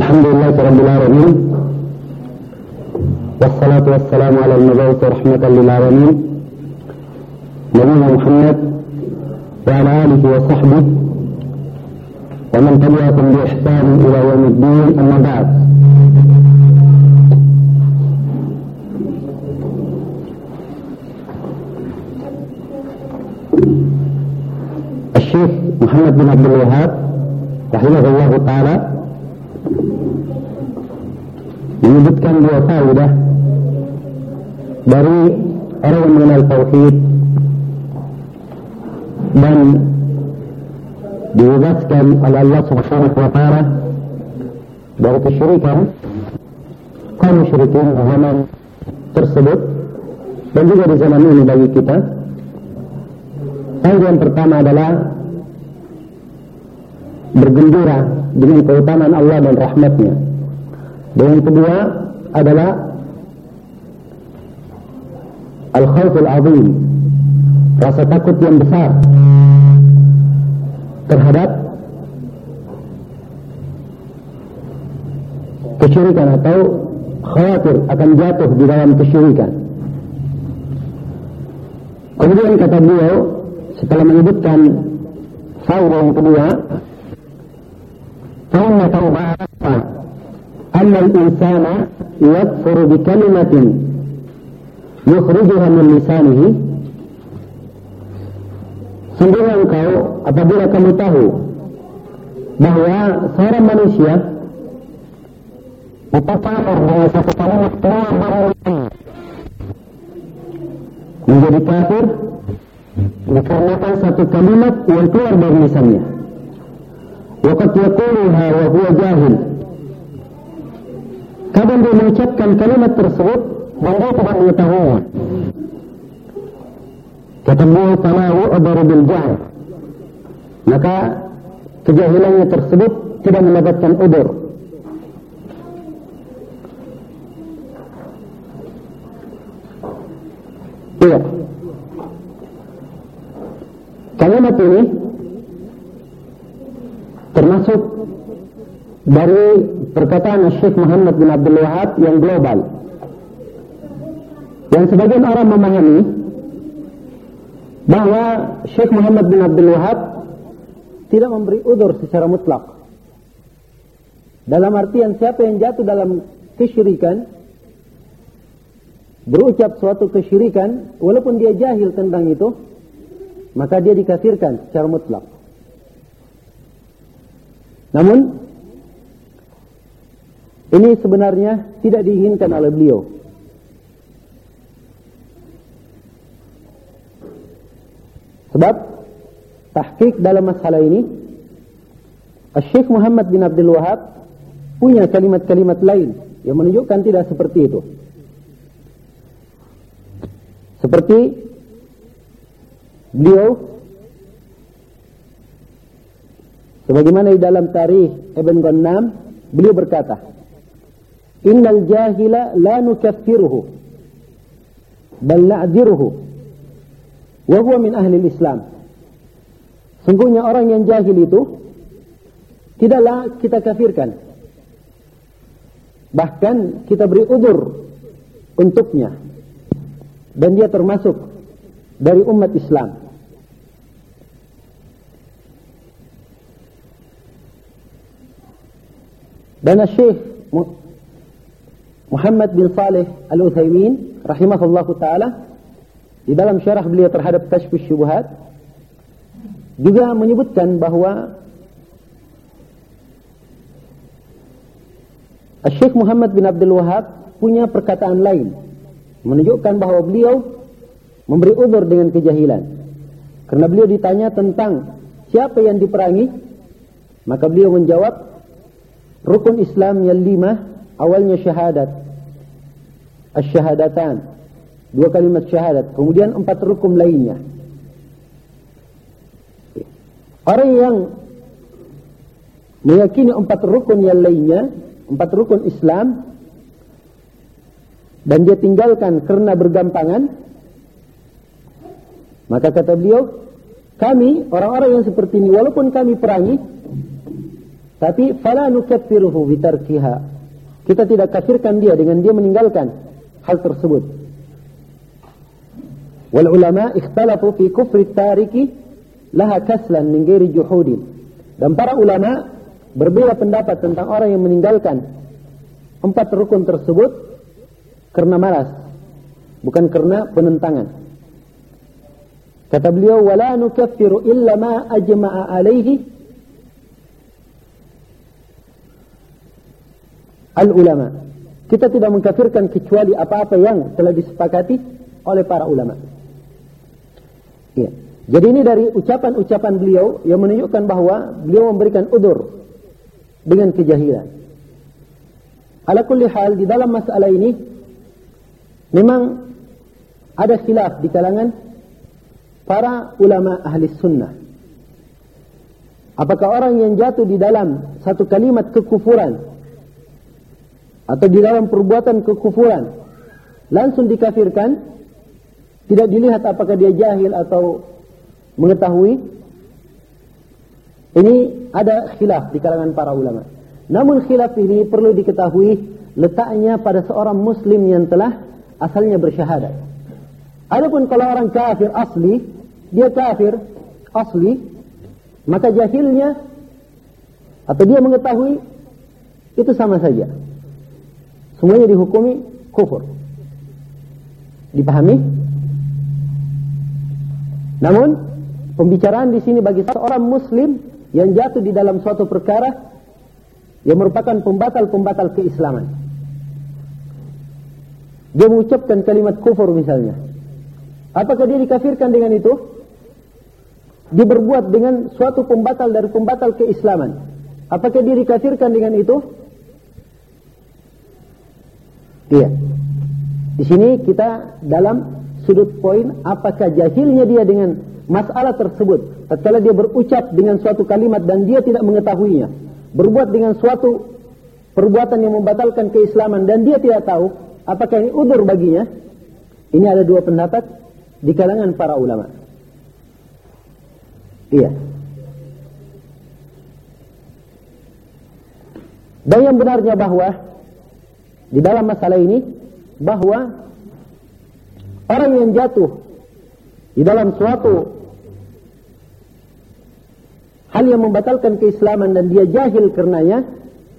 Alhamdulillahirabbil alamin. Wassalatu wassalamu ala al-mab'uts rahmatan lil alamin. Nabi Muhammad wa ala alihi wa sahbihi wa man tabi'ahum bi ihsan ila yaumiddin, amma ba'd. Syekh Muhammad bin Abdul Wahhab rahimahullah ta'ala menyebutkan dua faedah dari orang yang mengenal tauhid dan dibebaskan oleh Allah Subhanahu wa ta'ala dari kesyirikan kaum musyrikin di zaman tersebut dan juga di zaman ini bagi kita. Faedah yang pertama adalah bergembira dengan keutamaan Allah dan rahmatnya. Dan yang kedua adalah al-khawful azim, rasa takut yang besar terhadap kesyirikan atau khawatir akan jatuh di dalam kesyirikan. Kemudian kata beliau setelah menyebutkan faedah yang kedua, فإن توبة أن الإنسان يكفر بكلمة يخرجها من لسانه. Sungguhnya engkau apabila kamu tahu bahwa seorang manusia itu kafir dengan satu kalimat keluar dari lisannya, menjadi kafir dikarenakan satu kalimat yang keluar dari lisannya. Waqad yaquluha wa huwa jahil. Kadang dia mengucapkan kalimat tersebut dan dia tidak mengetahuinya. Kata beliau, fala yu'daru bil jahl, maka kejahilannya tersebut tidak mendapatkan udzur. Iya. Kalimat ini termasuk dari perkataan Syekh Muhammad bin Abdul Wahhab yang global, yang sebagian orang memahami bahwa Syekh Muhammad bin Abdul Wahhab tidak memberi udzur secara mutlak, dalam artian siapa yang jatuh dalam kesyirikan, berucap suatu kesyirikan walaupun dia jahil tentang itu, maka dia dikafirkan secara mutlak. Namun ini sebenarnya tidak diinginkan oleh beliau. Sebab tahqiq dalam masalah ini, Syekh Muhammad bin Abdul Wahhab punya kalimat-kalimat lain yang menunjukkan tidak seperti itu. Seperti beliau sebagaimana di dalam tarikh Ibn Ghannam, beliau berkata, innal jahila la nukaffiruhu bal na'ziruhu wa huwa min ahli Islam. Sungguhnya orang yang jahil itu tidaklah kita kafirkan, bahkan kita beri udzur untuknya, dan dia termasuk dari umat Islam. Dan Syekh Muhammad bin Saleh Al-Utsaimin rahimahullahu ta'ala di dalam syarah beliau terhadap Kashfus Syubhat juga menyebutkan bahwa Syekh Muhammad bin Abdul Wahhab punya perkataan lain menunjukkan bahwa beliau memberi udzur dengan kejahilan. Karena beliau ditanya tentang siapa yang diperangi, maka beliau menjawab, rukun Islam yang 5, awalnya syahadat, asyhadatan, 2 kalimat syahadat, kemudian 4 rukun lainnya. Orang yang meyakini 4 rukun yang lainnya, 4 rukun Islam, dan dia tinggalkan karena bergampangan, maka kata beliau, kami orang-orang yang seperti ini walaupun kami perangi, Tapi fala nukaffiruhu bitarkiha. Kita tidak kafirkan dia dengan dia meninggalkan hal tersebut. Wal ulama ikhtalafu fi kufri tariki laha kaslan min ghairi juhudin. Dan para ulama berbeda pendapat tentang orang yang meninggalkan 4 rukun tersebut karena malas, bukan karena penentangan. Kata beliau, wala nukaffiru illa ma ajma'a alaihi al-ulama. Kita tidak mengkafirkan kecuali apa-apa yang telah disepakati oleh para ulama. Ya. Jadi ini dari ucapan-ucapan beliau yang menunjukkan bahwa beliau memberikan udzur dengan kejahilan. Ala kulli hal, di dalam masalah ini memang ada khilaf di kalangan para ulama ahli sunnah. Apakah orang yang jatuh di dalam satu kalimat kekufuran atau di dalam perbuatan kekufuran langsung dikafirkan, tidak dilihat apakah dia jahil atau mengetahui? Ini ada khilaf di kalangan para ulama. Namun khilaf ini perlu diketahui letaknya pada seorang muslim yang telah asalnya bersyahadat. Adapun kalau orang kafir asli, dia kafir asli, maka jahilnya atau dia mengetahui itu sama saja. Semuanya dihukumi kufur. Dipahami? Namun pembicaraan di sini bagi seorang muslim yang jatuh di dalam suatu perkara yang merupakan pembatal-pembatal keislaman. Dia mengucapkan kalimat kufur misalnya. Apakah dia dikafirkan dengan itu? Dia berbuat dengan suatu pembatal dari pembatal keislaman. Apakah dia dikafirkan dengan itu? Iya. Di sini kita dalam sudut poin apakah jahilnya dia dengan masalah tersebut. Tatkala dia berucap dengan suatu kalimat dan dia tidak mengetahuinya, berbuat dengan suatu perbuatan yang membatalkan keislaman dan dia tidak tahu, apakah ini udzur baginya? Ini ada 2 pendapat di kalangan para ulama. Iya. Dan yang benarnya bahwa di dalam masalah ini bahwa orang yang jatuh di dalam suatu hal yang membatalkan keislaman dan dia jahil karenanya,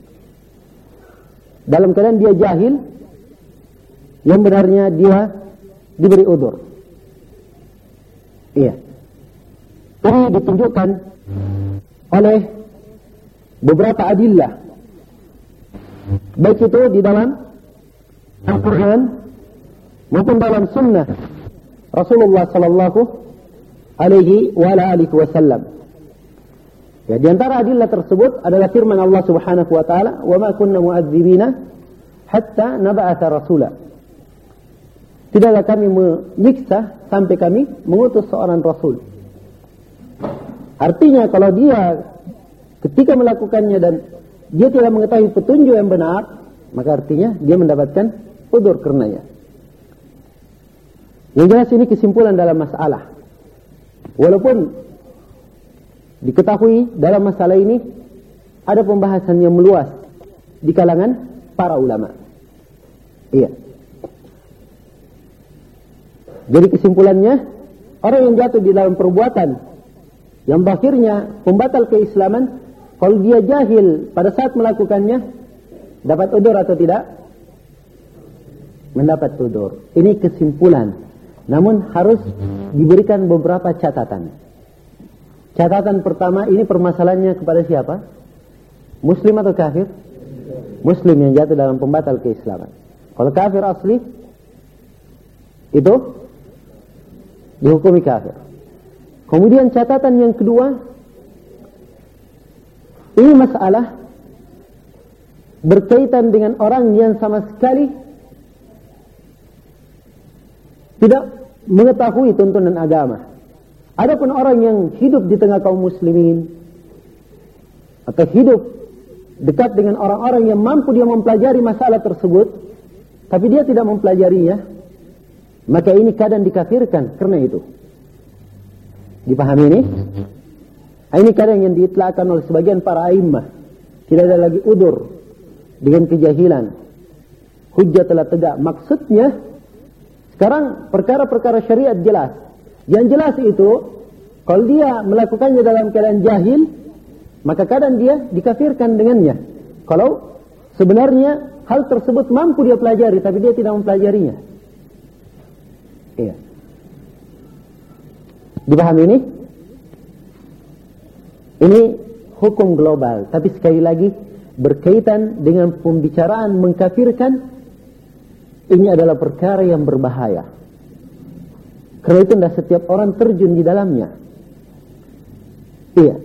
dalam keadaan dia jahil, yang benarnya dia diberi udzur. Iya. Ini ditunjukkan oleh beberapa adillah. Baik itu di dalam Al-Quran maupun dalam sunnah Rasulullah sallallahu alaihi wa alihi wasallam. Ya, di antara adillah tersebut adalah firman Allah Subhanahu wa taala, "Wa ma kunna mu'adzibina hatta nab'atha rasula." Tidaklah kami menyiksa sampai kami mengutus seorang rasul. Artinya kalau dia ketika melakukannya dan dia tidak mengetahui petunjuk yang benar, maka artinya dia mendapatkan udzur karenanya. Yang jelas ini kesimpulan dalam masalah. Walaupun diketahui dalam masalah ini ada pembahasan yang meluas di kalangan para ulama. Iya. Jadi kesimpulannya, orang yang jatuh di dalam perbuatan yang akhirnya pembatal keislaman, kalau dia jahil pada saat melakukannya, dapat udzur atau tidak? Mendapat udzur. Ini kesimpulan. Namun harus diberikan beberapa catatan. Catatan pertama, ini permasalahannya kepada siapa? Muslim atau kafir? Muslim yang jatuh dalam pembatal keislaman. Kalau kafir asli, itu dihukumi kafir. Kemudian catatan yang kedua, ini masalah berkaitan dengan orang yang sama sekali tidak mengetahui tuntunan agama. Adapun orang yang hidup di tengah kaum muslimin atau hidup dekat dengan orang-orang yang mampu dia mempelajari masalah tersebut, tapi dia tidak mempelajarinya, maka ini kadang dikafirkan karena itu. Dipahami ini? Ini kadang yang diitlakkan oleh sebagian para a'immah Tidak ada lagi udur dengan kejahilan. Hujjah telah tegak. Maksudnya, sekarang perkara-perkara syariat jelas. Yang jelas itu, kalau dia melakukannya dalam keadaan jahil, maka kadang dia dikafirkan dengannya. Kalau sebenarnya hal tersebut mampu dia pelajari, tapi dia tidak mempelajarinya. Iya. Dipahami ini? Ini hukum global, tapi sekali lagi berkaitan dengan pembicaraan mengkafirkan, ini adalah perkara yang berbahaya. Karena itu tidak setiap orang terjun di dalamnya. Iya.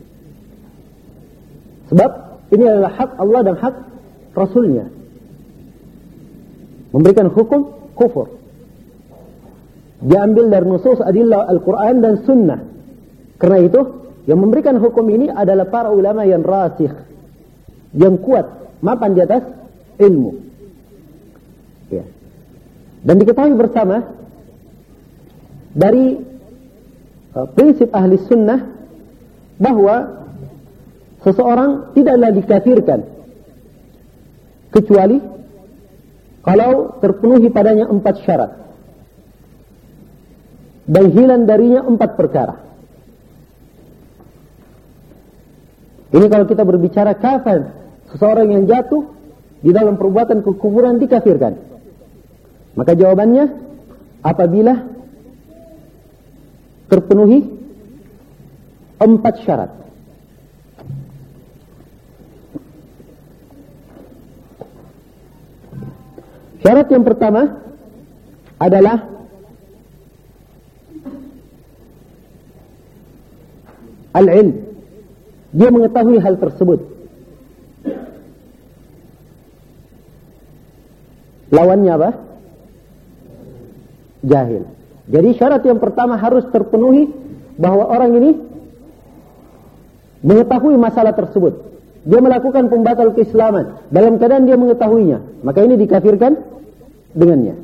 Sebab ini adalah hak Allah dan hak Rasulnya. Memberikan hukum kufur. Diambil dari nusus adillah Al-Quran dan Sunnah. Karena itu, yang memberikan hukum ini adalah para ulama yang rasikh, yang kuat, mapan di atas ilmu. Ya. Dan diketahui bersama dari prinsip ahli sunnah bahwa seseorang tidaklah dikafirkan kecuali kalau terpenuhi padanya 4 syarat dan hilang darinya 4 perkara. Ini kalau kita berbicara kafir, seseorang yang jatuh di dalam perbuatan kekufuran dikafirkan. Maka jawabannya, apabila terpenuhi 4 syarat. Syarat yang pertama adalah al-ilm. Dia mengetahui hal tersebut. Lawannya apa? Jahil. Jadi syarat yang pertama harus terpenuhi bahwa orang ini mengetahui masalah tersebut. Dia melakukan pembatal keislaman dalam keadaan dia mengetahuinya. Maka ini dikafirkan dengannya.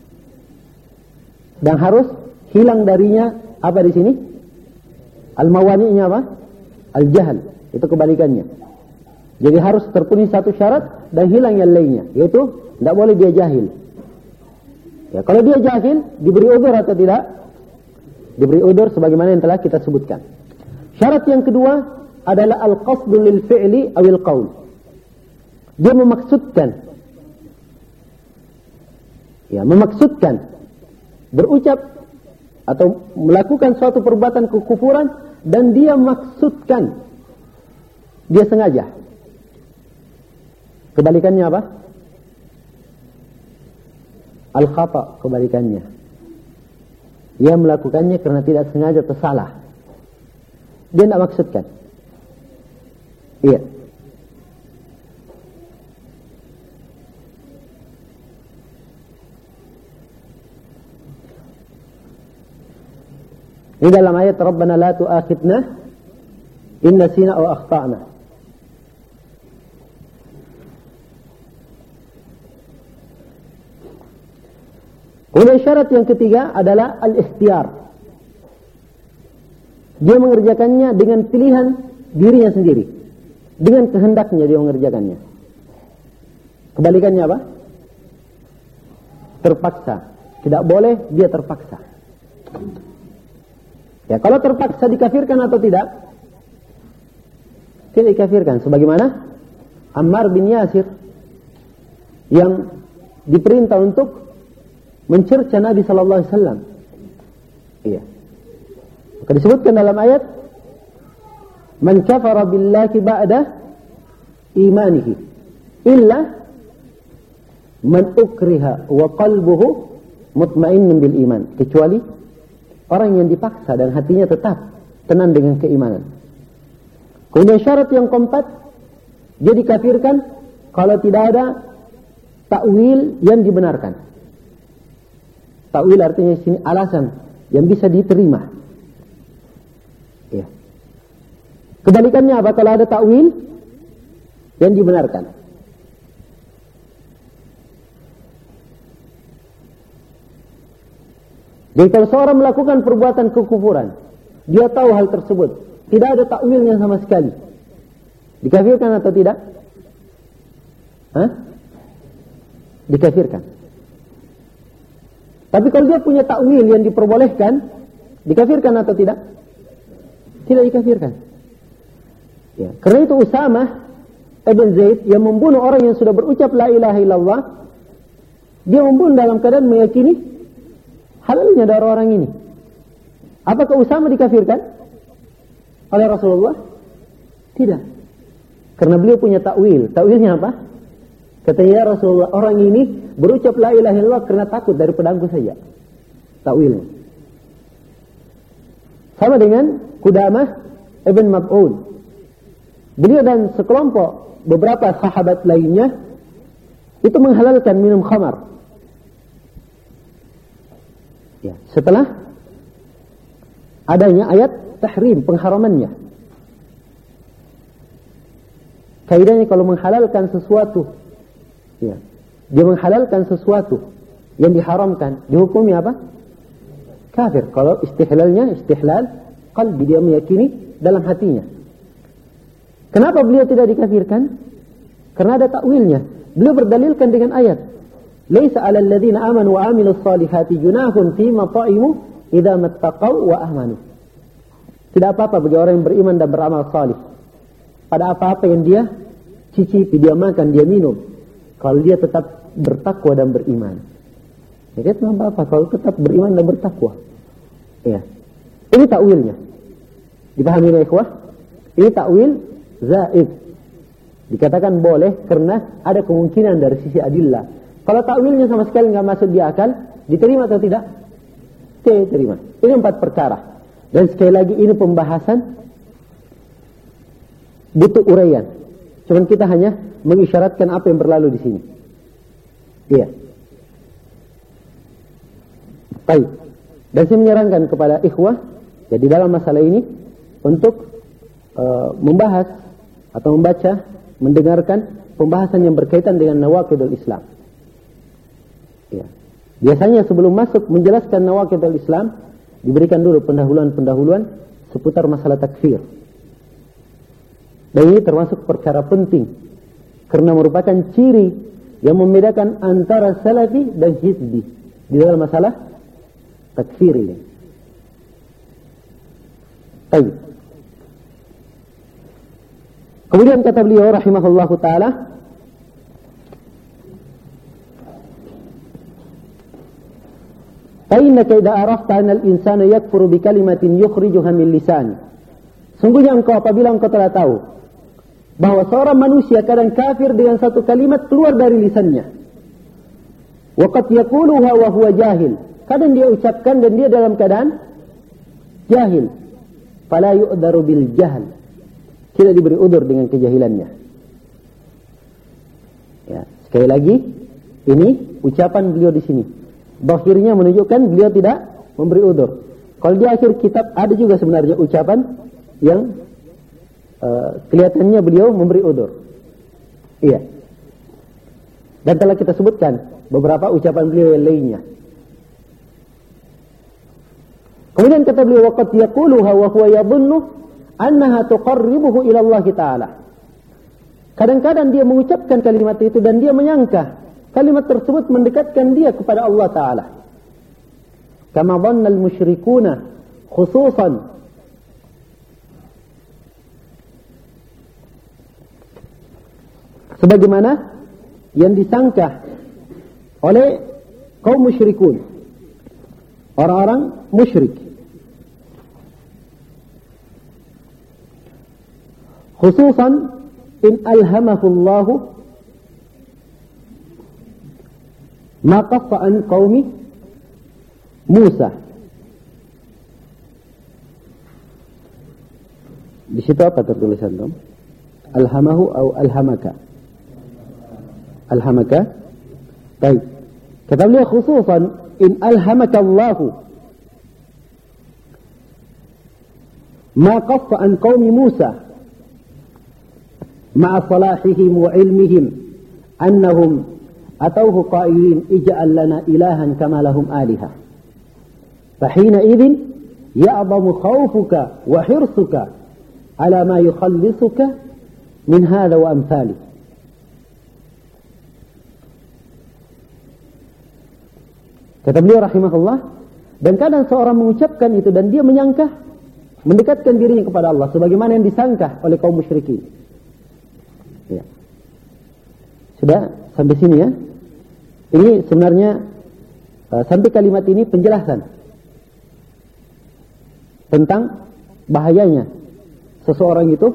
Dan harus hilang darinya apa di sini? Al-mawani'nya apa? Al-jahal. Itu kebalikannya. Jadi harus terpenuhi 1 syarat dan hilang yang lainnya. Yaitu tidak boleh dia jahil. Ya, kalau dia jahil, diberi udzur atau tidak? Diberi udzur sebagaimana yang telah kita sebutkan. Syarat yang kedua adalah al-qasdu lil fi'li awil qaul. Dia memaksudkan. Ya, memaksudkan berucap atau melakukan suatu perbuatan kekufuran dan dia maksudkan. Dia sengaja. Kebalikannya apa? Al-khata, kebalikannya. Dia melakukannya karena tidak sengaja tersalah. Dia tidak maksudkan. Iya. Ini dalam ayat Rabbana la tu'akhidna in nasina aw akhta'na. Kemudian syarat yang ketiga adalah al-ikhtiyar. Dia mengerjakannya dengan pilihan dirinya sendiri. Dengan kehendaknya dia mengerjakannya. Kebalikannya apa? Terpaksa. Tidak boleh dia terpaksa. Ya, kalau terpaksa dikafirkan atau tidak? Tidak dikafirkan. Sebagaimana Ammar bin Yasir yang diperintah untuk mencerca Nabi sallallahu alaihi wasallam. Iya. Maka disebutkan dalam ayat, "Man kafara billahi ba'da imanihi illa man ukriha wa qalbuhu mutmainnun bil iman." Kecuali orang yang dipaksa dan hatinya tetap tenang dengan keimanan. Kemudian syarat yang keempat, dia dikafirkan kalau tidak ada takwil yang dibenarkan. Takwil artinya di sini alasan yang bisa diterima. Ya. Kebalikannya apa kalau ada takwil yang dibenarkan? Jadi kalau seorang melakukan perbuatan kekufuran, dia tahu hal tersebut, tidak ada takwilnya sama sekali. Dikafirkan atau tidak? Dikafirkan. Tapi kalau dia punya takwil yang diperbolehkan, dikafirkan atau tidak? Tidak dikafirkan. Ya, karena itu Usamah ibn Zaid yang membunuh orang yang sudah berucap la ilaha illallah, dia membunuh dalam keadaan meyakini halalnya darah orang ini. Apakah Usamah dikafirkan oleh Rasulullah? Tidak. Karena beliau punya takwil. Takwilnya apa? Katanya Rasulullah, orang ini berucap la ilaha illallah karena takut dari pedangku saja. Takwilnya. Sama dengan Qudamah ibn Mab'un. Beliau dan sekelompok beberapa sahabat lainnya itu menghalalkan minum khamar. Ya, setelah adanya ayat tahrim, pengharamannya. Kaidahnya kalau menghalalkan sesuatu, ya, dia menghalalkan sesuatu yang diharamkan, dihukumi apa? Kafir. Kalau istihlalnya istihlal qalbi, dia meyakini dalam hatinya. Kenapa beliau tidak dikafirkan? Karena ada takwilnya. Beliau berdalilkan dengan ayat, "Laisa 'alal ladzina amanu wa 'amilus salihati junahun fima ta'imu idza mattaqaw wa amanu." Tidak apa-apa bagi orang yang beriman dan beramal salih pada apa-apa yang dia cicipi, dia makan, dia minum, kalau dia tetap bertakwa dan beriman. Ya, tidak apa-apa kalau tetap beriman dan bertakwa. Ya. Ini takwilnya. Dipahami ya ikhwah? Ini takwil zaid. Dikatakan boleh karena ada kemungkinan dari sisi adillah. Kalau takwilnya sama sekali nggak masuk di akal, diterima atau tidak? Tidak diterima. Ini 4 perkara. Dan sekali lagi ini pembahasan butuh uraian. Cuman kita hanya mengisyaratkan apa yang berlalu di sini. Iya. Baik. Dan saya menyarankan kepada ikhwah, jadi dalam masalah ini untuk membahas atau membaca, mendengarkan pembahasan yang berkaitan dengan nawaqidul Islam. Ya. Biasanya sebelum masuk menjelaskan nawaqidul Islam, diberikan dulu pendahuluan-pendahuluan seputar masalah takfir. Dan ini termasuk perkara penting karena merupakan ciri yang membedakan antara salafi dan hizbi di dalam masalah takfir ini. Baik. Kemudian kata beliau rahimahullahu taala, "Fa'innaka idza arafta anna al-insana yakfuru bi kalimatin yukhrijuha min lisani." Sungguhnya engkau apabila engkau telah tahu bahwa seorang manusia kadang kafir dengan satu kalimat keluar dari lisannya. Wa qad yaquluha wa huwa jahil. Kadang dia ucapkan dan dia dalam keadaan jahil. Fala yu'daru bil jahl. Tidak diberi udur dengan kejahilannya. Ya, sekali lagi ini ucapan beliau di sini. Bahirnya menunjukkan beliau tidak memberi udur. Kalau di akhir kitab ada juga sebenarnya ucapan yang kelihatannya beliau memberi udur. Iya. Dan telah kita sebutkan beberapa ucapan beliau yang lainnya. Kemudian kata beliau, waqad yaquluha wa huwa yadhunnu annaha tuqarribuhu ila Allah Ta'ala. Kadang-kadang dia mengucapkan kalimat itu dan dia menyangka kalimat tersebut mendekatkan dia kepada Allah Ta'ala. Kama dhanna al-musyrikuna khususan sebagaimana yang disangka oleh kaum musyrikun, orang-orang musyrik, khususan in alhamahu Allah ma qassa an qaumi Musa. Di situ apa tertulisan dong? Alhamahu atau alhamaka? Alhamaka. Baik. Kata beliau khususan in alhamaka Allah ma qassa an qaumi Musa مع صلاحهم وعلمهم أنهم أتوه قائلين اجعل لنا إلها كما لهم آلهة فحينئذ يعظم خوفك وحرصك على ما يخلصك min hadza wa amsalih. Kata beliau rahimahullah, dan kadang seorang mengucapkan itu dan dia menyangka mendekatkan dirinya kepada Allah sebagaimana yang disangka oleh kaum musyrikin. Ya. Sudah sampai sini ya. Ini sebenarnya sampai kalimat ini penjelasan tentang bahayanya seseorang itu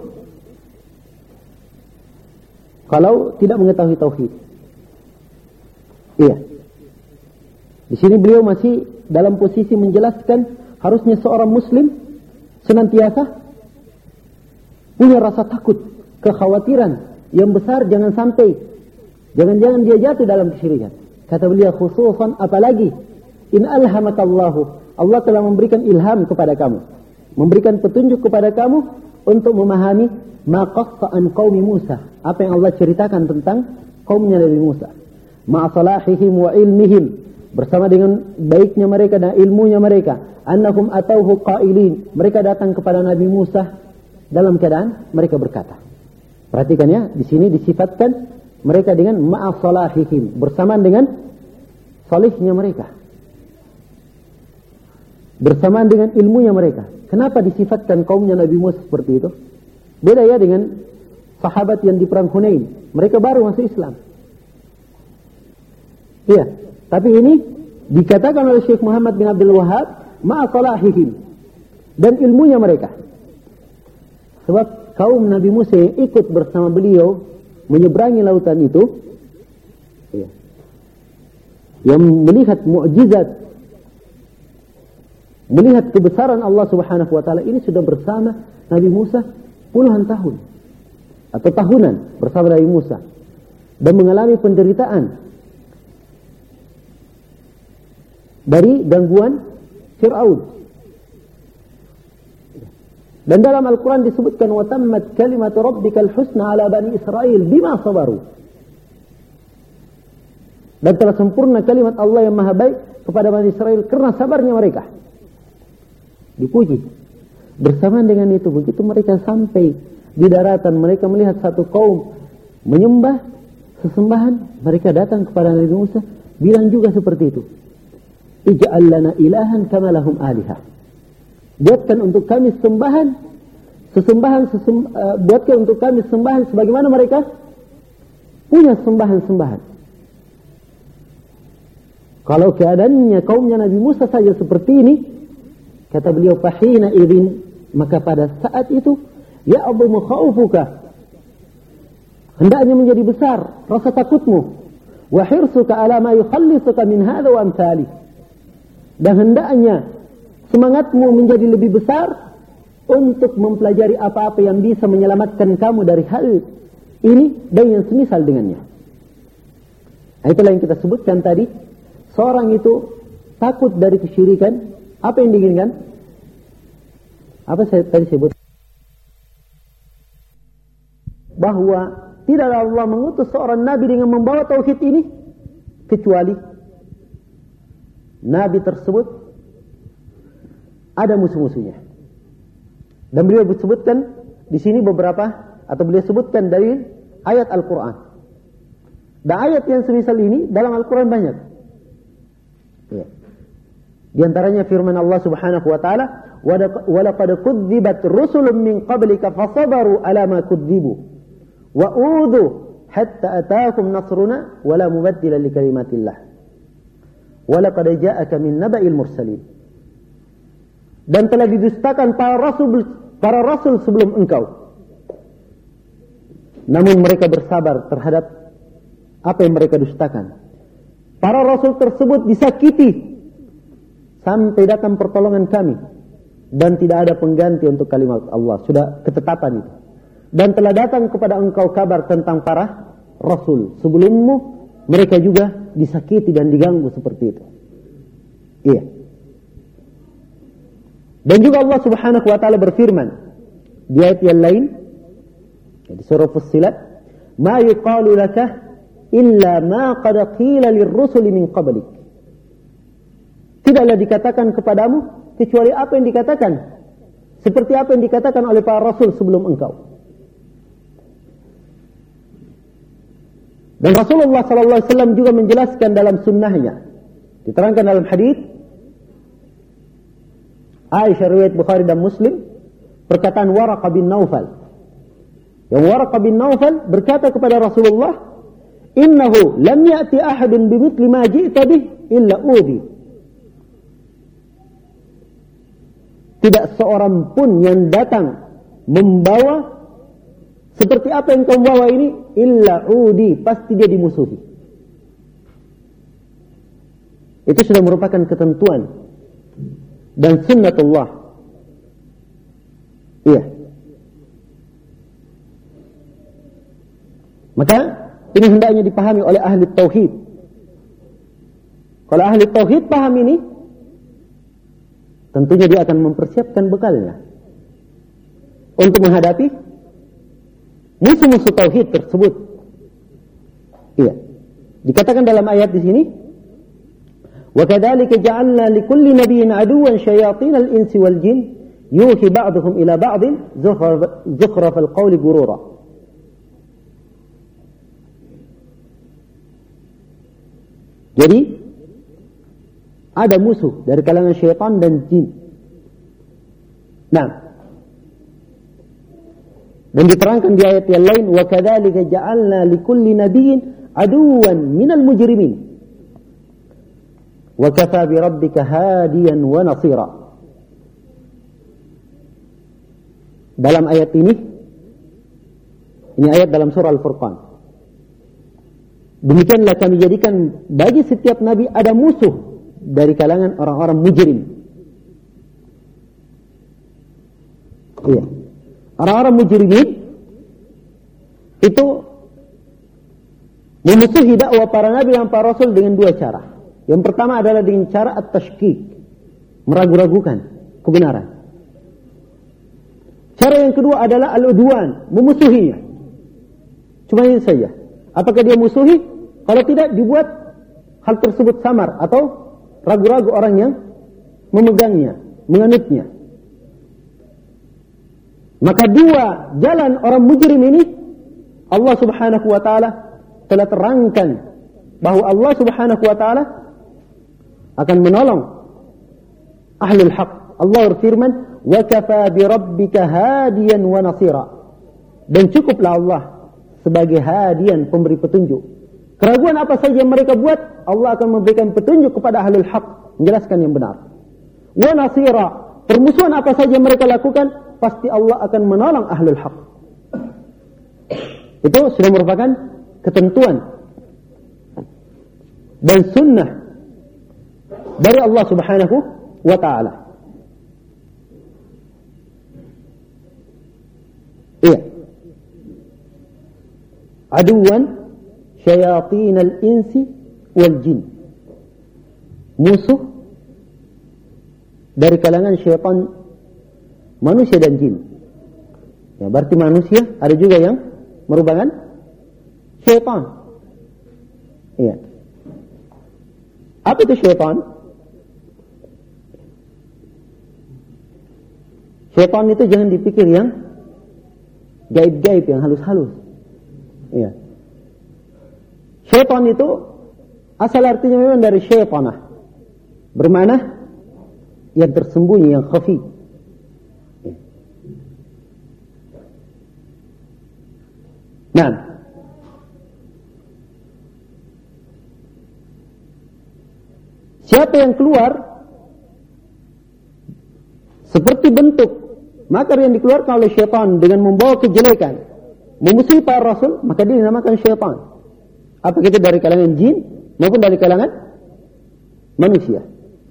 kalau tidak mengetahui tauhid. Iya. Di sini beliau masih dalam posisi menjelaskan harusnya seorang muslim senantiasa punya rasa takut, kekhawatiran yang besar jangan sampai jangan-jangan dia jatuh dalam kesyirikan. Kata beliau khususan apalagi in alhamakallahu, Allah telah memberikan ilham kepada kamu, memberikan petunjuk kepada kamu untuk memahami ma qassa an qaumi Musa, apa yang Allah ceritakan tentang kaumnya Nabi Musa, ma salahihim wa ilmihim, bersama dengan baiknya mereka dan ilmunya mereka, annahum atauhu qailin, mereka datang kepada Nabi Musa dalam keadaan mereka berkata. Perhatikan ya, di sini disifatkan mereka dengan ma'a salahihim, bersamaan dengan salihnya mereka, bersamaan dengan ilmunya mereka. Kenapa disifatkan kaumnya Nabi Musa seperti itu? Beda ya dengan sahabat yang di perang Hunain, mereka baru masuk Islam. Iya, tapi ini dikatakan oleh Syekh Muhammad bin Abdul Wahhab ma'a salahihim, dan ilmunya mereka. Sebab kaum Nabi Musa yang ikut bersama beliau menyeberangi lautan itu, ya, yang melihat mukjizat, melihat kebesaran Allah Subhanahu wa taala ini sudah bersama Nabi Musa puluhan tahun atau tahunan bersama Nabi Musa dan mengalami penderitaan dari gangguan Fir'aun. Dan dalam Al-Quran disebutkan wa tammat kalimatu rabbikal husna ala bani Israel bima sabaru. Dan telah sempurna kalimat Allah yang maha baik kepada bani Israel karena sabarnya mereka. Dipuji. Bersamaan dengan itu, begitu mereka sampai di daratan, mereka melihat satu kaum menyembah sesembahan, mereka datang kepada Nabi Musa, bilang juga seperti itu. Ij'al lana ilahan kama lahum alihah. Buatkan untuk kami buatkan untuk kami sembahan sebagaimana mereka punya sembahan-sembahan. Kalau keadaannya kaumnya Nabi Musa saja seperti ini, kata beliau, fahina idzin, maka pada saat itu ya abu khaufuka, hendaknya menjadi besar rasa takutmu, wa hirsuka ala ma yukhallisuka min hadha wa amsalih, dan hendaknya semangatmu menjadi lebih besar untuk mempelajari apa-apa yang bisa menyelamatkan kamu dari hal ini dan yang semisal dengannya. Nah, itulah yang kita sebutkan tadi. Seorang itu takut dari kesyirikan. Apa yang diinginkan? Apa saya tadi sebut? Bahwa tidak Allah mengutus seorang nabi dengan membawa tauhid ini kecuali nabi tersebut ada musuh-musuhnya. Dan beliau sebutkan di sini beberapa, atau beliau sebutkan dari ayat Al-Quran. Dan ayat yang semisal ini dalam Al-Quran banyak. Ya. Di antaranya firman Allah Subhanahu wa taala, "Wa laqad kudzibat rusulun min qablika fasabaru ala ma kudzibu wa udhu hatta ataakum nasruna wa la mubaddila li kalimatillah. Wa laqad ja'aka min naba'il mursalin." Dan telah didustakan para rasul sebelum engkau. Namun mereka bersabar terhadap apa yang mereka dustakan. Para rasul tersebut disakiti sampai datang pertolongan kami, dan tidak ada pengganti untuk kalimat Allah. Sudah ketetapan itu. Dan telah datang kepada engkau kabar tentang para rasul sebelummu, mereka juga disakiti dan diganggu seperti itu. Iya. Dan juga Allah Subhanahu wa taala berfirman di ayat yang lain di surah Fussilat, "Ma yuqalu laka illa ma qad qila lirrusul min qablik." Tidaklah dikatakan kepadamu kecuali apa yang dikatakan, seperti apa yang dikatakan oleh para rasul sebelum engkau. Dan Rasulullah SAW juga menjelaskan dalam sunnahnya, diterangkan dalam hadis Aisyah riwayat Bukhari dan Muslim, perkataan Waraqah bin Naufal. Yang Waraqah bin Naufal berkata kepada Rasulullah, "Innahu lam ya'ti ahadun bimithli ma ji'ta bih illa udhi." Tidak seorang pun yang datang membawa seperti apa yang kau bawa ini, illa udi, pasti dia dimusuhi. Itu sudah merupakan ketentuan dan sunnatullah. Iya. Maka ini hendaknya dipahami oleh ahli tauhid. Kalau ahli tauhid paham ini, tentunya dia akan mempersiapkan bekalnya untuk menghadapi musuh-musuh tauhid tersebut. Iya. Dikatakan dalam ayat di sini, "Wa kadzalika ja'alna likulli nabiyyin aduwwan syayatinal insi wal jin yuhi ba'dhum ila ba'din zukhrafal qawli ghurura." Jadi ada musuh dari kalangan syaitan dan jin. Nah, dan diterangkan di ayat yang lain, wa kadzalika ja'alna likulli nabiyyin aduwwan minal mujrimin wa kafa bi rabbika hadiyan wa nasira. Dalam ayat ini ayat dalam surah Al-Furqan. Demikianlah kami jadikan bagi setiap nabi ada musuh dari kalangan orang-orang mujrim. Iya. Orang-orang mujrimin itu memusuhi dakwah para nabi dan para rasul dengan dua cara. Yang pertama adalah dengan cara at-tashkik, meragu-ragukan kebenaran. Cara yang kedua adalah al-udwan, memusuhinya. Cuma ini saja. Apakah dia musuhi? Kalau tidak, dibuat hal tersebut samar atau ragu-ragu orang yang memegangnya, menganutnya. Maka dua jalan orang mujrim ini Allah Subhanahu wa taala telah terangkan bahwa Allah Subhanahu wa taala akan menolong ahlul haq. Allah berfirman, "Wa kafa bi rabbika hadiyan wa nasira." Dan cukuplah Allah sebagai hadian, pemberi petunjuk. Keraguan apa saja yang mereka buat, Allah akan memberikan petunjuk kepada ahlul haq, menjelaskan yang benar. Wa nasira, permusuhan apa saja yang mereka lakukan, pasti Allah akan menolong ahlul haq. Itu sudah merupakan ketentuan dan sunnah dari Allah Subhanahu wa ta'ala. Iya. Aduwan syayatinal insi wal jin. Musuh dari kalangan syaitan manusia dan jin. Ya, berarti manusia ada juga yang merupakan syaitan. Iya. Apa itu syaitan? Syaitan itu jangan dipikir yang gaib-gaib, yang halus-halus. Iya. Syaitan itu asal artinya memang dari syaitanah, bermakna yang tersembunyi, yang khafi. Nah, siapa yang keluar seperti bentuk makar yang dikeluarkan oleh syaitan dengan membawa kejelekan, memusuhi para rasul, maka dia dinamakan syaitan. Apakah itu dari kalangan jin maupun dari kalangan manusia.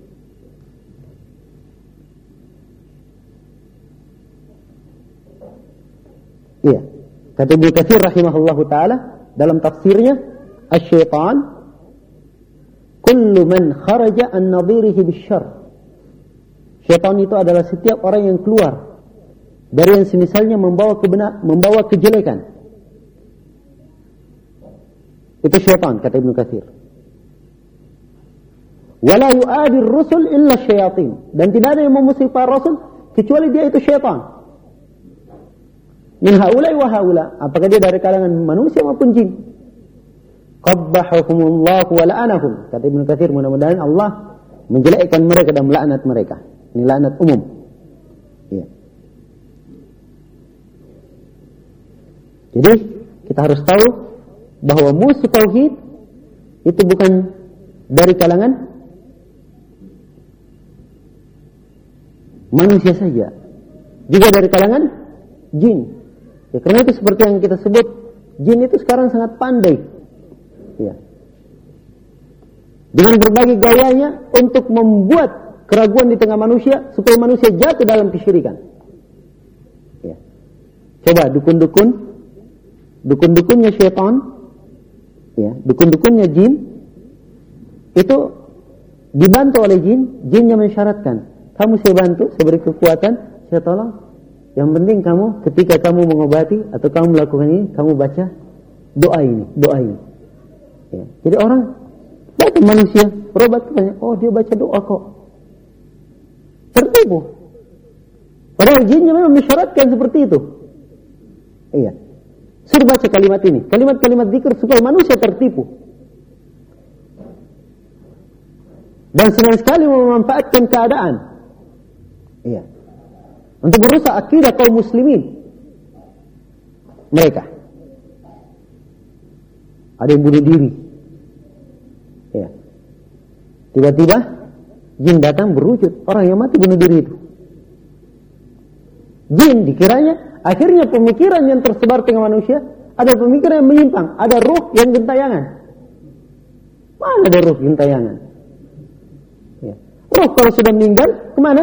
Iya. Kata Ibnu Katsir rahimahullahu taala dalam tafsirnya, asy-syaitan kullu man kharaja an nadhirihi bisyarr. Syaitan itu adalah setiap orang yang keluar dari yang semisalnya membawa kejelekan. Itu syaitan, kata Ibnu Katsir. Wala yu'adir rusul illa syayatin. Dan tidak ada yang memusuhi para rasul kecuali dia itu syaitan. Min haulai wa haula. Apakah dia dari kalangan manusia maupun jin. qabbahahumullahu wa la'anahum. Kata Ibnu Katsir, mudah-mudahan Allah menjelekkan mereka dan melaknat mereka. Ini laknat umum. Ya. Jadi kita harus tahu bahwa musuh tauhid itu bukan dari kalangan manusia saja, juga dari kalangan jin. Ya, karena itu seperti yang kita sebut, jin itu sekarang sangat pandai. Ya. Dengan berbagai gayanya untuk membuat keraguan di tengah manusia supaya manusia jatuh dalam kesyirikan. Ya. Coba dukun-dukunnya syaitan, ya, dukun-dukunnya jin itu dibantu oleh jin. Jinnya mensyaratkan, kamu saya bantu, saya beri kekuatan, saya tolong. Yang penting kamu ketika kamu mengobati atau kamu melakukan ini, kamu baca doa ini. Ya. Jadi orang baca manusia berobat banyak, oh dia baca doa kok, tertipu. Padahal jinnya memang mensyaratkan seperti itu. Iya. Suruh baca kalimat ini, kalimat-kalimat zikir supaya manusia tertipu. Dan senang sekali memanfaatkan keadaan. Iya. Untuk merusak akidah kaum muslimin. Mereka. Ada yang bunuh diri. Iya. Tiba-tiba jin datang berwujud orang yang mati bunuh diri itu. Jin dikiranya, akhirnya pemikiran yang tersebar tengah manusia, ada pemikiran yang menyimpang, ada ruh yang gentayangan. Mana ada ruh gentayangan? Ya. Ruh kalau sudah meninggal, kemana?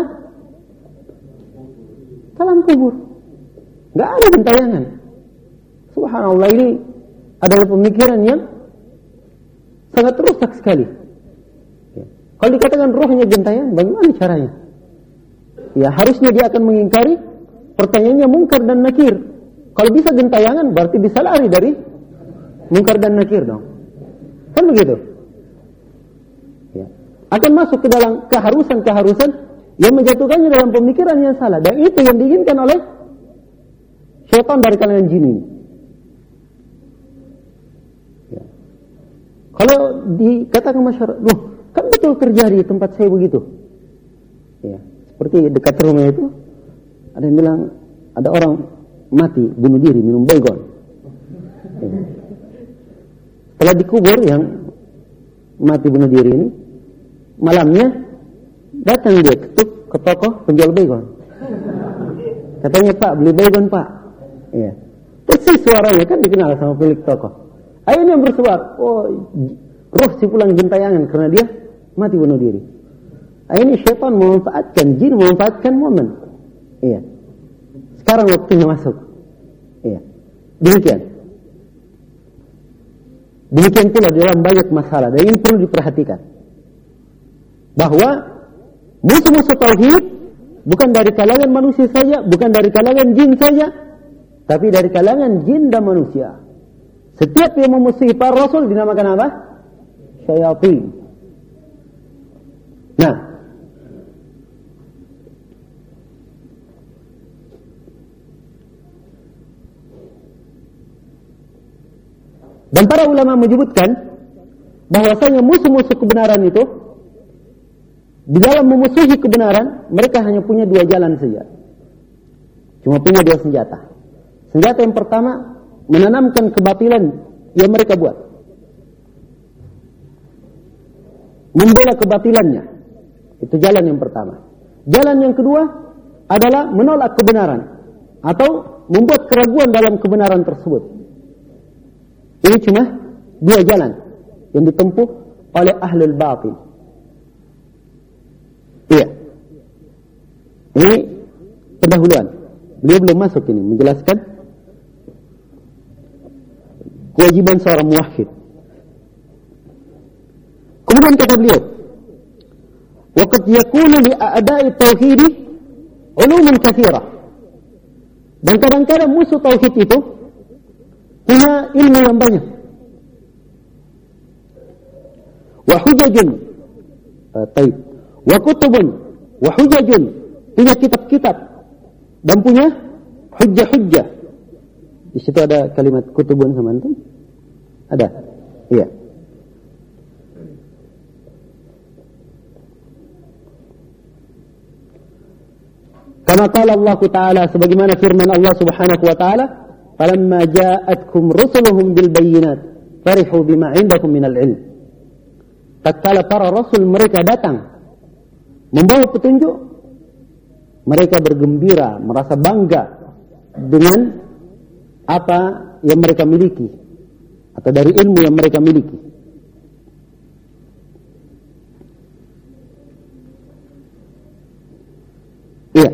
Dalam kubur. Gak ada gentayangan. Subhanallah, ini adalah pemikiran yang sangat rusak sekali. Ya. Kalau dikatakan ruhnya gentayangan, bagaimana caranya? Ya, harusnya dia akan mengingkari. Pertanyaannya mungkar dan nakir. Kalau bisa gentayangan, berarti bisa lari dari mungkar dan nakir dong. Kan begitu? Ya. Akan masuk ke dalam keharusan-keharusan yang menjatuhkannya dalam pemikiran yang salah. Dan itu yang diinginkan oleh syaitan dari kalangan jin ini. Ya. Kalau dikatakan masyarakat, loh, kan betul terjadi tempat saya begitu. Ya. Seperti dekat rumah itu, ada yang bilang, ada orang mati, bunuh diri, minum baygon. Setelah dikubur yang mati bunuh diri ini, malamnya datang dia ke toko penjual baygon. Katanya, Pak, beli baygon, Pak. Ya. Persis suaranya, kan dikenal sama pemilik toko. Akhirnya yang bersuara, oh, roh si pulang gentayangan karena dia mati bunuh diri. Akhirnya syaitan memanfaatkan, jin memanfaatkan momen. Iya. Sekarang waktunya masuk. Iya. Demikian pula dalam banyak masalah. Dan ini perlu diperhatikan. Bahwa musuh-musuh tauhid bukan dari kalangan manusia saja, bukan dari kalangan jin saja, tapi dari kalangan jin dan manusia. Setiap yang memusuhi para rasul dinamakan apa? Syayatin. Nah, dan para ulama menyebutkan bahwasanya musuh-musuh kebenaran itu di dalam memusuhi kebenaran mereka hanya punya dua jalan saja. Cuma punya dua senjata. Senjata yang pertama menanamkan kebatilan yang mereka buat. Membela kebatilannya. Itu jalan yang pertama. Jalan yang kedua adalah menolak kebenaran atau membuat keraguan dalam kebenaran tersebut. Ini cuma dua jalan yang ditempuh oleh ahlul batil. Iya. Ini pendahuluan. Beliau belum masuk ini menjelaskan kewajiban seorang muwahhid. Kemudian kata beliau, wa qad yakunu li a'da'i tauhid ulumun katsira. Dan kadang-kadang musuh tauhid itu punya ilmu yang banyak. Wa hujajun, wa kutubun, wa hujajun, punya kitab-kitab dan punya hujjah-hujjah. Di situ ada kalimat kutubun sama antum? Ada. Iya. Kama qala Allah Ta'ala, sebagaimana firman Allah Subhanahu wa taala, "Falamma ja'atkum rusuluhum bil bayyinat, farihu bima 'indakum minal 'ilm." Tatkala para rasul mereka datang membawa petunjuk, mereka bergembira, merasa bangga dengan apa yang mereka miliki atau dari ilmu yang mereka miliki. Iya.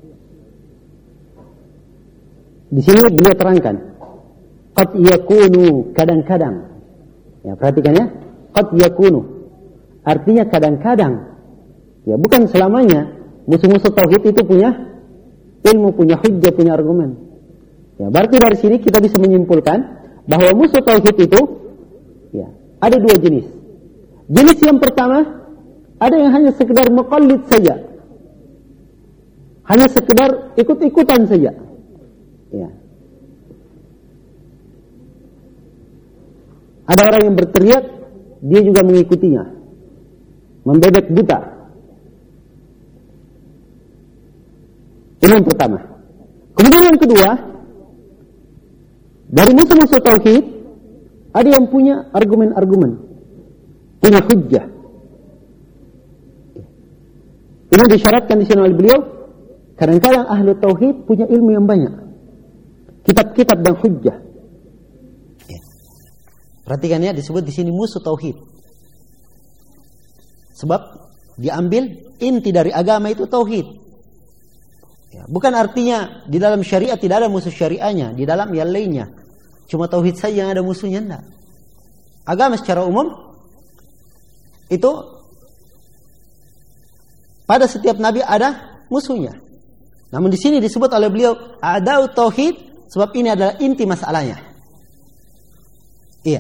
Di sini beliau terangkan, qad yakunu, kadang-kadang. Ya, perhatikan ya, qad yakunu. Artinya kadang-kadang. Ya, bukan selamanya musuh-musuh tauhid itu punya ilmu, punya hujjah, punya argumen. Ya, berarti dari sini kita bisa menyimpulkan bahwa musuh tauhid itu ya, ada dua jenis. Jenis yang pertama, ada yang hanya sekedar muqallid saja. Hanya sekedar ikut-ikutan saja. Ya. Ada orang yang berteriak, dia juga mengikutinya. Membebek buta. Ini yang pertama. Kemudian yang kedua, dari musuh-musuh tauhid, ada yang punya argumen-argumen, punya hujjah. Ini disyaratkan di sini oleh beliau. Kadang-kadang ahli tauhid punya ilmu yang banyak, kitab-kitab dan hujjah. Perhatikan ya, disebut di sini musuh tauhid. Sebab diambil inti dari agama itu tauhid. Ya, bukan artinya di dalam syariat tidak ada musuh syariahnya, di dalam yang lainnya. Cuma tauhid saja yang ada musuhnya, enggak. Agama secara umum itu pada setiap nabi ada musuhnya. Namun di sini disebut oleh beliau a'da'u tauhid, sebab ini adalah inti masalahnya. Iya.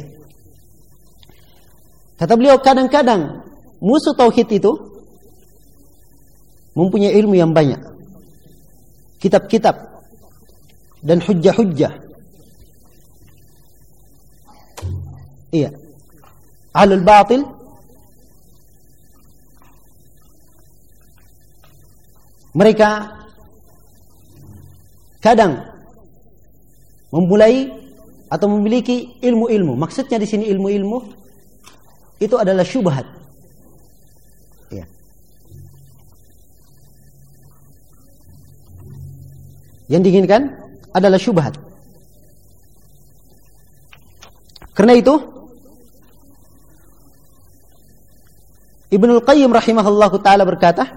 Kata beliau, kadang-kadang musuh tauhid itu mempunyai ilmu yang banyak, kitab-kitab dan hujjah-hujjah. Iya. Ahlul batil mereka kadang memulai atau memiliki ilmu-ilmu. Maksudnya di sini ilmu-ilmu itu adalah syubhat. Ya. Yang diinginkan adalah syubhat. Karena itu Ibnul Qayyim rahimahullahu taala berkata,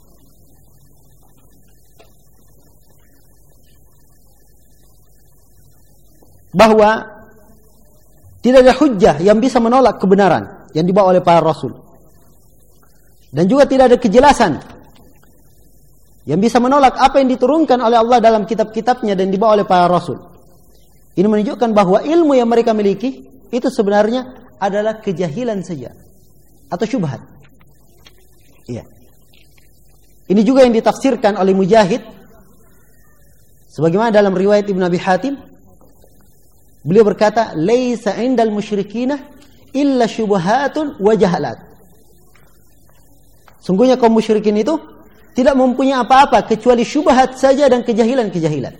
bahwa tidak ada hujjah yang bisa menolak kebenaran yang dibawa oleh para rasul. Dan juga tidak ada kejelasan yang bisa menolak apa yang diturunkan oleh Allah dalam kitab-kitabnya dan dibawa oleh para rasul. Ini menunjukkan bahwa ilmu yang mereka miliki itu sebenarnya adalah kejahilan saja atau syubhat. Iya. Ini juga yang ditafsirkan oleh Mujahid sebagaimana dalam riwayat Ibn Abi Hatim. Beliau berkata, "Laisa 'indal musyrikina illa syubhatun wa jahalat." Sungguhnya kaum musyrikin itu tidak mempunyai apa-apa kecuali syubhat saja dan kejahilan-kejahilan.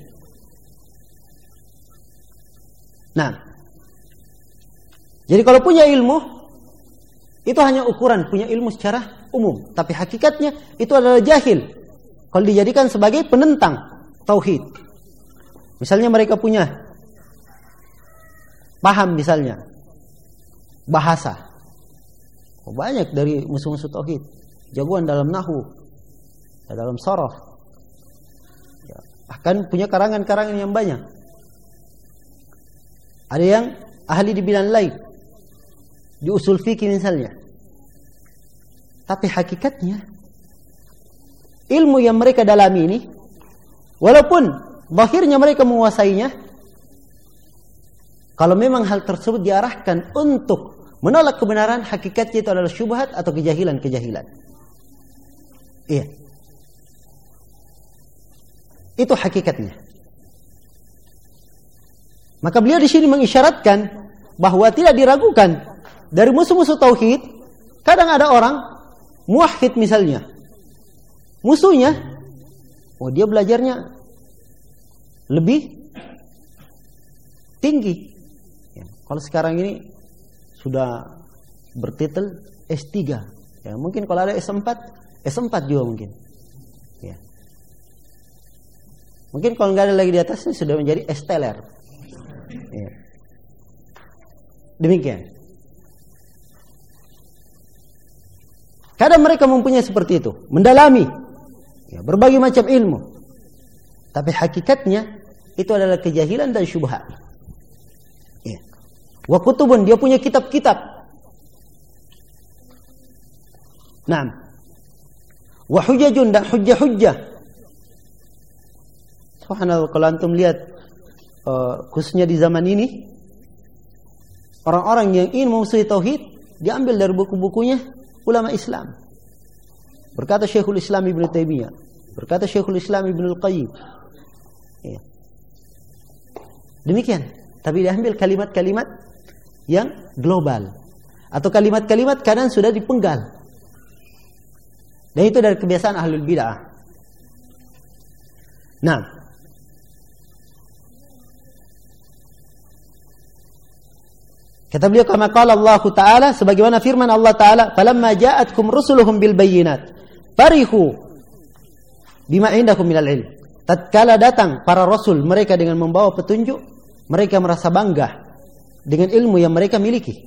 Nah, jadi kalau punya ilmu itu hanya ukuran punya ilmu secara umum, tapi hakikatnya itu adalah jahil kalau dijadikan sebagai penentang tauhid. Misalnya mereka punya paham misalnya bahasa. Banyak dari musuh-musuh tauhid. Jagoan dalam nahwu, dalam sharaf. Ya, bahkan punya karangan-karangan yang banyak. Ada yang ahli di bidang lain, di usul fikih misalnya. Tapi hakikatnya ilmu yang mereka dalami ini, walaupun zahirnya mereka menguasainya, kalau memang hal tersebut diarahkan untuk menolak kebenaran, hakikatnya itu adalah syubhat atau kejahilan-kejahilan. Iya. Itu hakikatnya. Maka beliau di sini mengisyaratkan bahwa tidak diragukan dari musuh-musuh tauhid. Kadang ada orang muwahhid misalnya, musuhnya, dia belajarnya lebih tinggi. Ya, kalau sekarang ini sudah bertitel S3, ya mungkin kalau ada S4 juga mungkin. Ya. Mungkin kalau nggak ada lagi di atasnya sudah menjadi S-teler. Ya. Demikian. Kadang mereka mempunyai seperti itu, mendalami, ya, berbagai macam ilmu. Tapi hakikatnya itu adalah kejahilan dan syubhat. Ya. Wa kutubun, dia punya kitab-kitab. Naam. Wa hujajun, dan hujjah-hujjah. Subhanallah, kalau antum lihat khususnya di zaman ini, orang-orang yang ingin memusuhi tauhid diambil dari buku-bukunya ulama Islam. Berkata Syekhul Islam Ibnu Taimiyah, berkata Syekhul Islam Ibnu Al-Qayyim. Ya. Demikian, tapi diambil kalimat-kalimat yang global atau kalimat-kalimat kadang sudah dipenggal. Dan itu dari kebiasaan ahlul bid'ah. Nah, kata beliau, kama qala Allah Ta'ala, sebagaimana firman Allah Ta'ala, falamma ja'atkum rusuluhum bil bayyinat farihu bima indakum minal ilm. Tatkala datang para rasul mereka dengan membawa petunjuk, mereka merasa bangga dengan ilmu yang mereka miliki.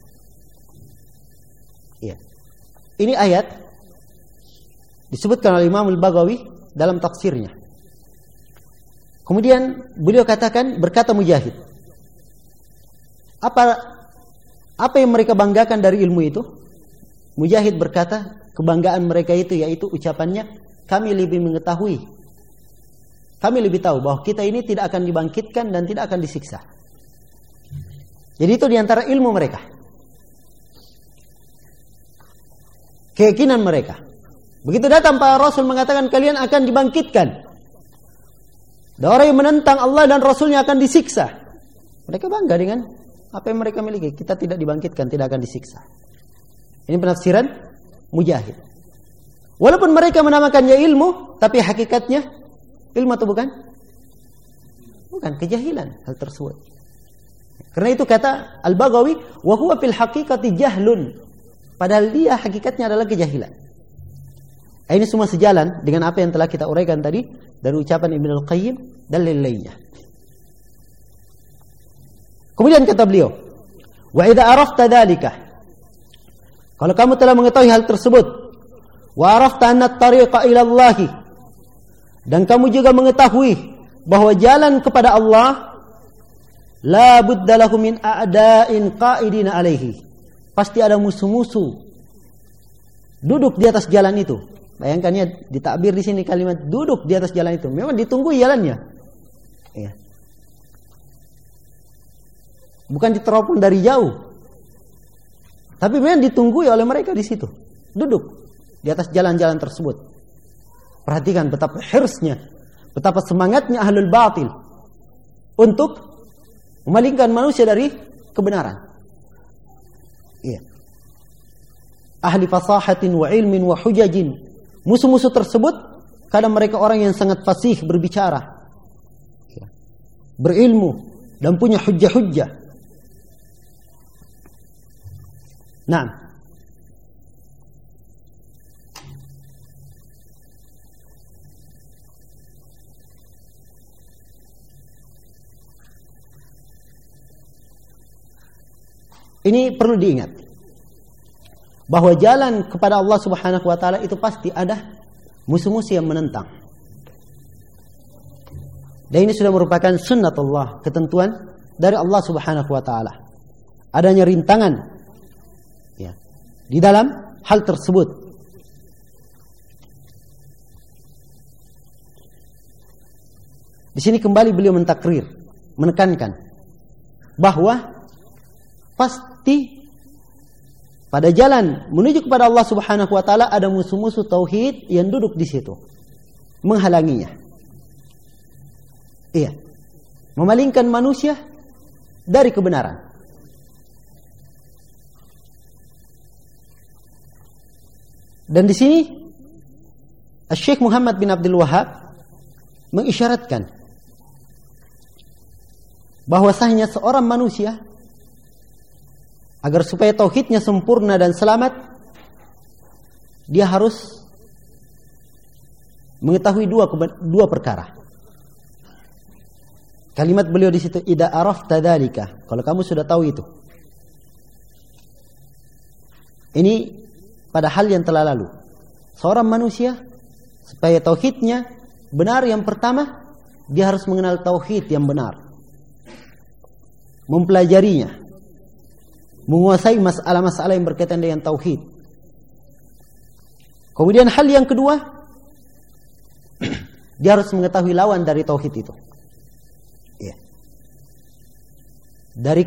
Ya. Ini ayat disebutkan oleh Imam Al-Baghawi dalam tafsirnya. Kemudian beliau katakan, berkata Mujahid, apa yang mereka banggakan dari ilmu itu? Mujahid berkata, kebanggaan mereka itu yaitu ucapannya, kami lebih mengetahui, kami lebih tahu bahwa kita ini tidak akan dibangkitkan dan tidak akan disiksa. Jadi itu diantara ilmu mereka, keyakinan mereka. Begitu datang para Rasul mengatakan kalian akan dibangkitkan, dan orang yang menentang Allah dan Rasulnya akan disiksa, mereka bangga dengan apa yang mereka miliki. Kita tidak dibangkitkan, tidak akan disiksa. Ini penafsiran Mujahid. Walaupun mereka menamakannya ilmu, tapi hakikatnya ilmu atau bukan? Bukan, kejahilan hal tersebut. Karena itu kata Al-Baghawi, wa huwa fil haqiqati jahlun. Padahal dia hakikatnya adalah kejahilan. Ini semua sejalan dengan apa yang telah kita uraikan tadi dari ucapan Ibnu Al-Qayyim dan lain-lainnya. Kemudian kata beliau, wa idza arafta dzalika, kalau kamu telah mengetahui hal tersebut, wa arafta anna at-tariqa ila Allah, dan kamu juga mengetahui bahwa jalan kepada Allah la budda lahu min a'da'in qa'idina alaihi, pasti ada musuh-musuh duduk di atas jalan itu. Bayangkan ya, ditakbir di sini kalimat duduk di atas jalan itu. Memang ditunggu jalannya. Ya. Bukan diteropong dari jauh. Tapi memang ditunggu oleh mereka di situ. Duduk di atas jalan-jalan tersebut. Perhatikan betapa hirsnya, betapa semangatnya ahlul batil untuk memalingkan manusia dari kebenaran. Iya. Ahli fasahatin wa ilmin wa hujajin. Musuh-musuh tersebut kadang mereka orang yang sangat fasih berbicara, berilmu dan punya hujjah-hujjah. Nah, ini perlu diingat bahwa jalan kepada Allah Subhanahu wa taala itu pasti ada musuh-musuh yang menentang. Dan ini sudah merupakan sunnatullah, ketentuan dari Allah Subhanahu wa taala. Adanya rintangan ya di dalam hal tersebut. Di sini kembali beliau mentakrir, menekankan bahwa pasti pada jalan menuju kepada Allah Subhanahu wa taala ada musuh-musuh tauhid yang duduk di situ, menghalanginya. Iya. Memalingkan manusia dari kebenaran. Dan di sini Syekh Muhammad bin Abdul Wahhab mengisyaratkan bahwasanya seorang manusia agar supaya tauhidnya sempurna dan selamat, dia harus mengetahui dua perkara. Kalimat beliau di situ, idza arafta dzalika, kalau kamu sudah tahu itu. Ini pada hal yang telah lalu. Seorang manusia supaya tauhidnya benar, yang pertama dia harus mengenal tauhid yang benar, mempelajarinya, menguasai masalah-masalah yang berkaitan dengan tauhid. Kemudian hal yang kedua, dia harus mengetahui lawan dari tauhid itu. Ya. Dari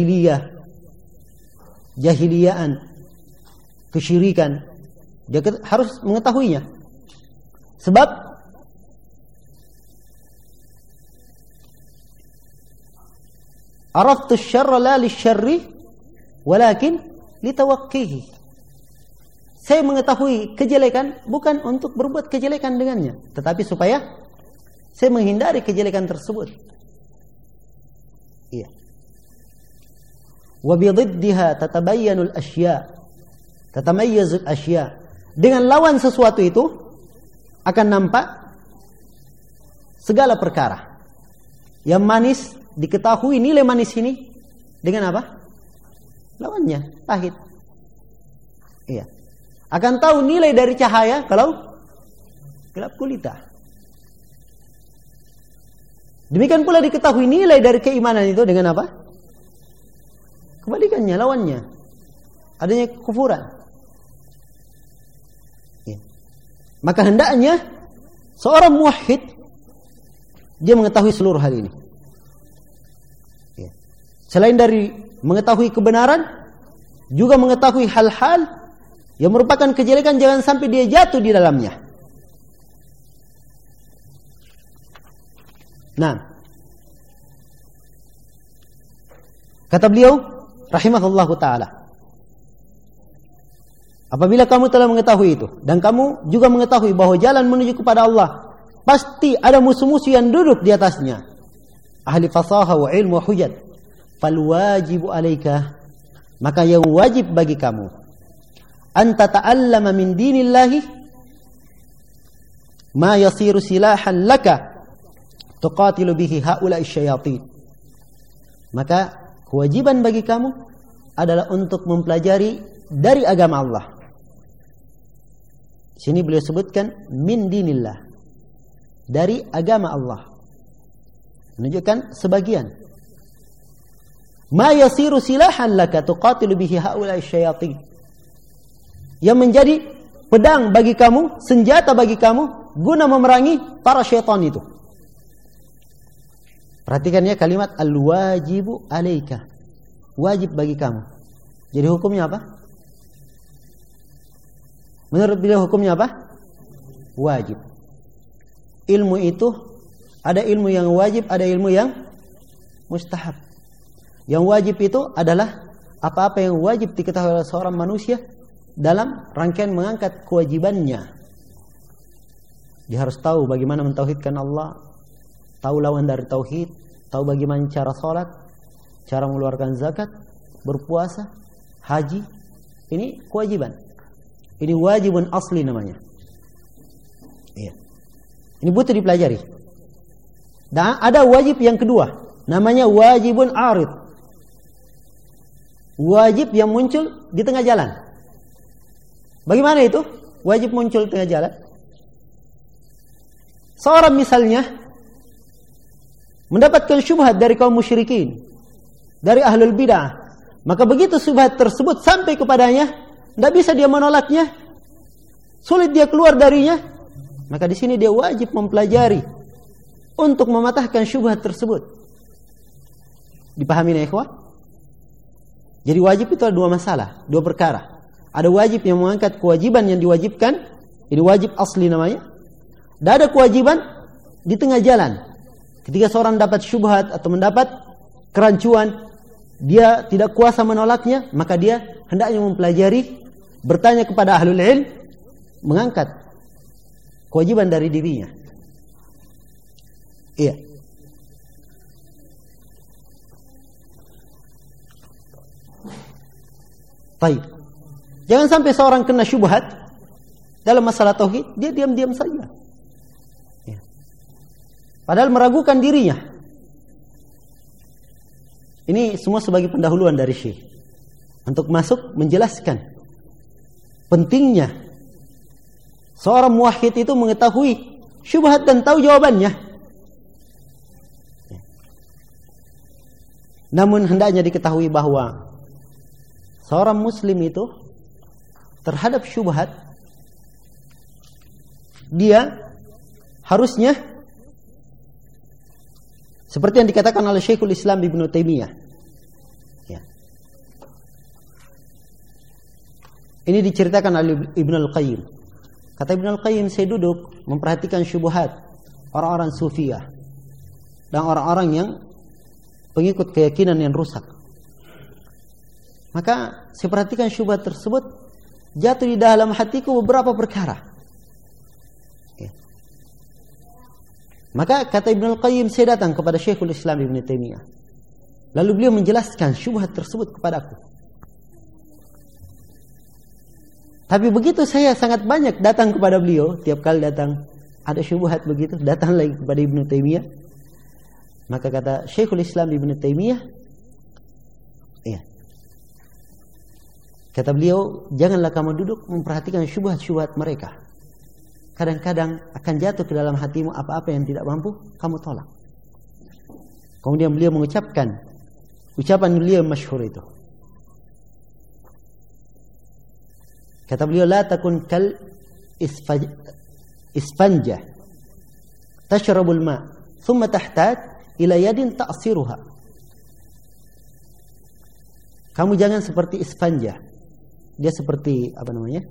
jahiliyaan, kesyirikan, dia harus mengetahuinya. Sebab araftu syarra la lisyarri walakin litawaqqihi. Saya mengetahui kejelekan bukan untuk berbuat kejelekan dengannya, tetapi supaya saya menghindari kejelekan tersebut. Iya. Wa bididdiha tatabayyanul asya'. Tatamayyazul asya'. Dengan lawan sesuatu itu akan nampak segala perkara. Yang manis diketahui nilai manis ini dengan apa? Lawannya pahit. Iya. Akan tahu nilai dari cahaya kalau gelap gulita. Demikian pula diketahui nilai dari keimanan itu dengan apa? Kebalikannya, lawannya. Adanya kekufuran. Ya. Maka hendaknya seorang muwahhid dia mengetahui seluruh hal ini. Ya. Selain dari mengetahui kebenaran, juga mengetahui hal-hal yang merupakan kejelekan, jangan sampai dia jatuh di dalamnya. Nah, kata beliau rahimahullahu ta'ala, apabila kamu telah mengetahui itu, dan kamu juga mengetahui bahwa jalan menuju kepada Allah pasti ada musuh-musuh yang duduk di atasnya, ahli fasaha wa ilmu wa hujat, fal wajibu alaika, maka yang wajib bagi kamu, anta ta'allama min dinillahi ma yasiru silahan laka tuqatilu bihi haula'i syayatin. Maka kewajiban bagi kamu adalah untuk mempelajari dari agama Allah. Sini beliau sebutkan min dinillah, dari agama Allah, menunjukkan sebagian. Ma yasiru silahan laka tuqatilu bihi haula'i syayatin, yang menjadi pedang bagi kamu, senjata bagi kamu guna memerangi para syaitan itu. Perhatikannya kalimat al-wajibu alaika, wajib bagi kamu. Jadi hukumnya apa? Menurut beliau hukumnya apa? Wajib. Ilmu itu ada ilmu yang wajib, ada ilmu yang mustahab. Yang wajib itu adalah apa-apa yang wajib diketahui oleh seorang manusia dalam rangkaian mengangkat kewajibannya. Dia harus tahu bagaimana mentauhidkan Allah, tahu lawan dari tauhid, tahu bagaimana cara sholat, cara mengeluarkan zakat, berpuasa, haji. Ini kewajiban. Ini wajibun asli namanya. Iya. Ini butuh dipelajari. Dan ada wajib yang kedua, namanya wajibun arid. Wajib yang muncul di tengah jalan. Bagaimana itu? Wajib muncul di tengah jalan. Seorang misalnya mendapatkan syubhat dari kaum musyrikin, dari ahlul bidah, maka begitu syubhat tersebut sampai kepadanya, tidak bisa dia menolaknya, sulit dia keluar darinya, maka di sini dia wajib mempelajari untuk mematahkan syubhat tersebut. Dipahami ya ikhwah? Jadi wajib itu ada dua masalah, dua perkara. Ada wajib yang mengangkat kewajiban yang diwajibkan, ini wajib asli namanya. Dan ada kewajiban di tengah jalan. Ketika seorang dapat syubhat atau mendapat kerancuan, dia tidak kuasa menolaknya, maka dia hendaknya mempelajari, bertanya kepada ahlul ilm, mengangkat kewajiban dari dirinya. Iya. Baik. Jangan sampai seorang kena syubhat dalam masalah tauhid, dia diam-diam saja. Ya. Padahal meragukan dirinya. Ini semua sebagai pendahuluan dari Syekh untuk masuk menjelaskan pentingnya seorang muwahhid itu mengetahui syubhat dan tahu jawabannya. Ya. Namun hendaknya diketahui bahwa seorang muslim itu terhadap syubhat dia harusnya seperti yang dikatakan oleh Syekhul Islam Ibnu Taimiyah. Ya. Ini diceritakan oleh Ibnu Al-Qayyim. Kata Ibnu Al-Qayyim, saya duduk memperhatikan syubhat orang-orang sufiyah dan orang-orang yang pengikut keyakinan yang rusak. Maka saya perhatikan syubhat tersebut jatuh di dalam hatiku beberapa perkara. Ya. Maka kata Ibnu Al-Qayyim, saya datang kepada Syekhul Islam Ibnu Taimiyah. Lalu beliau menjelaskan syubhat tersebut kepadaku. Tapi begitu saya sangat banyak datang kepada beliau, tiap kali datang ada syubhat begitu, datang lagi kepada Ibnu Taimiyah. Maka kata Syekhul Islam Ibnu Taimiyah, iya. Kata beliau, janganlah kamu duduk memperhatikan syubhat-syubhat mereka. Kadang-kadang akan jatuh ke dalam hatimu apa-apa yang tidak mampu kamu tolak. Kemudian beliau mengucapkan ucapan beliau masyhur itu. Kata beliau, la takun kal ispanja tashrabul ma thumma tahtaj ila yadin ta'siruha. Kamu jangan seperti ispanja. Dia seperti apa namanya?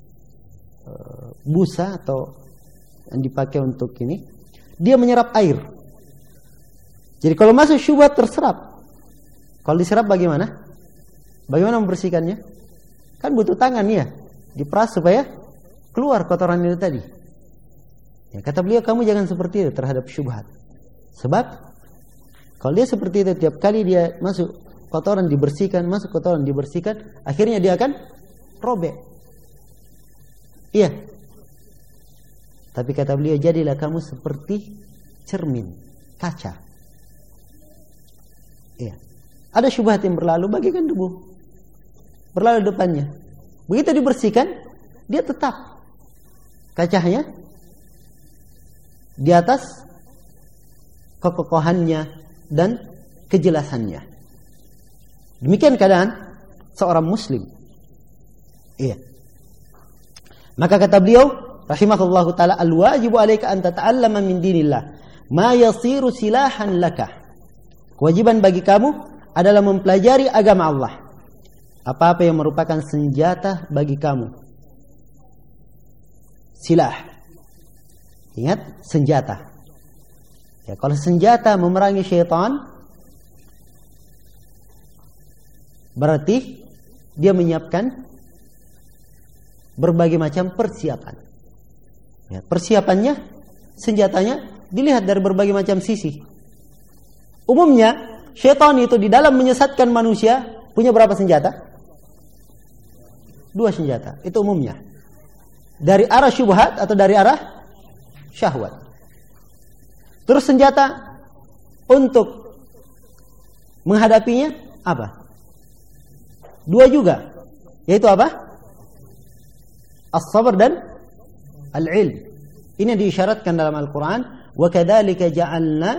Busa atau yang dipakai untuk ini. Dia menyerap air. Jadi kalau masuk syubhat terserap. Kalau diserap bagaimana? Bagaimana membersihkannya? Kan butuh tangan ya. Diperas supaya keluar kotoran itu tadi. Ya, kata beliau, kamu jangan seperti itu terhadap syubhat. Sebab kalau dia seperti itu, tiap kali dia masuk kotoran dibersihkan, masuk kotoran dibersihkan, akhirnya dia akan robek. Iya. Tapi kata beliau, jadilah kamu seperti cermin, kaca. Iya. Ada syubhat yang berlalu bagaikan debu. Berlalu depannya. Begitu dibersihkan, dia tetap kacanya di atas kekokohannya dan kejelasannya. Demikian keadaan seorang muslim. Iya. Maka kata beliau rahimahullahu taala, al-wajibu 'alaika an tata'allama min dinillah ma yasiru silahan laka. Kewajiban bagi kamu adalah mempelajari agama Allah. Apa-apa yang merupakan senjata bagi kamu. Silah. Ingat, senjata. Ya, kalau senjata memerangi syaitan, berarti dia menyiapkan berbagai macam persiapan. Ya, persiapannya, senjatanya dilihat dari berbagai macam sisi. Umumnya, syaitan itu di dalam menyesatkan manusia punya berapa senjata? 2 senjata. Itu umumnya. Dari arah syubhat atau dari arah syahwat. Terus senjata untuk menghadapinya apa? 2 juga. Yaitu apa? As-sabr dan al-ilm. Ini diisyaratkan dalam Al-Quran. وَكَذَلِكَ جَعَلْنَا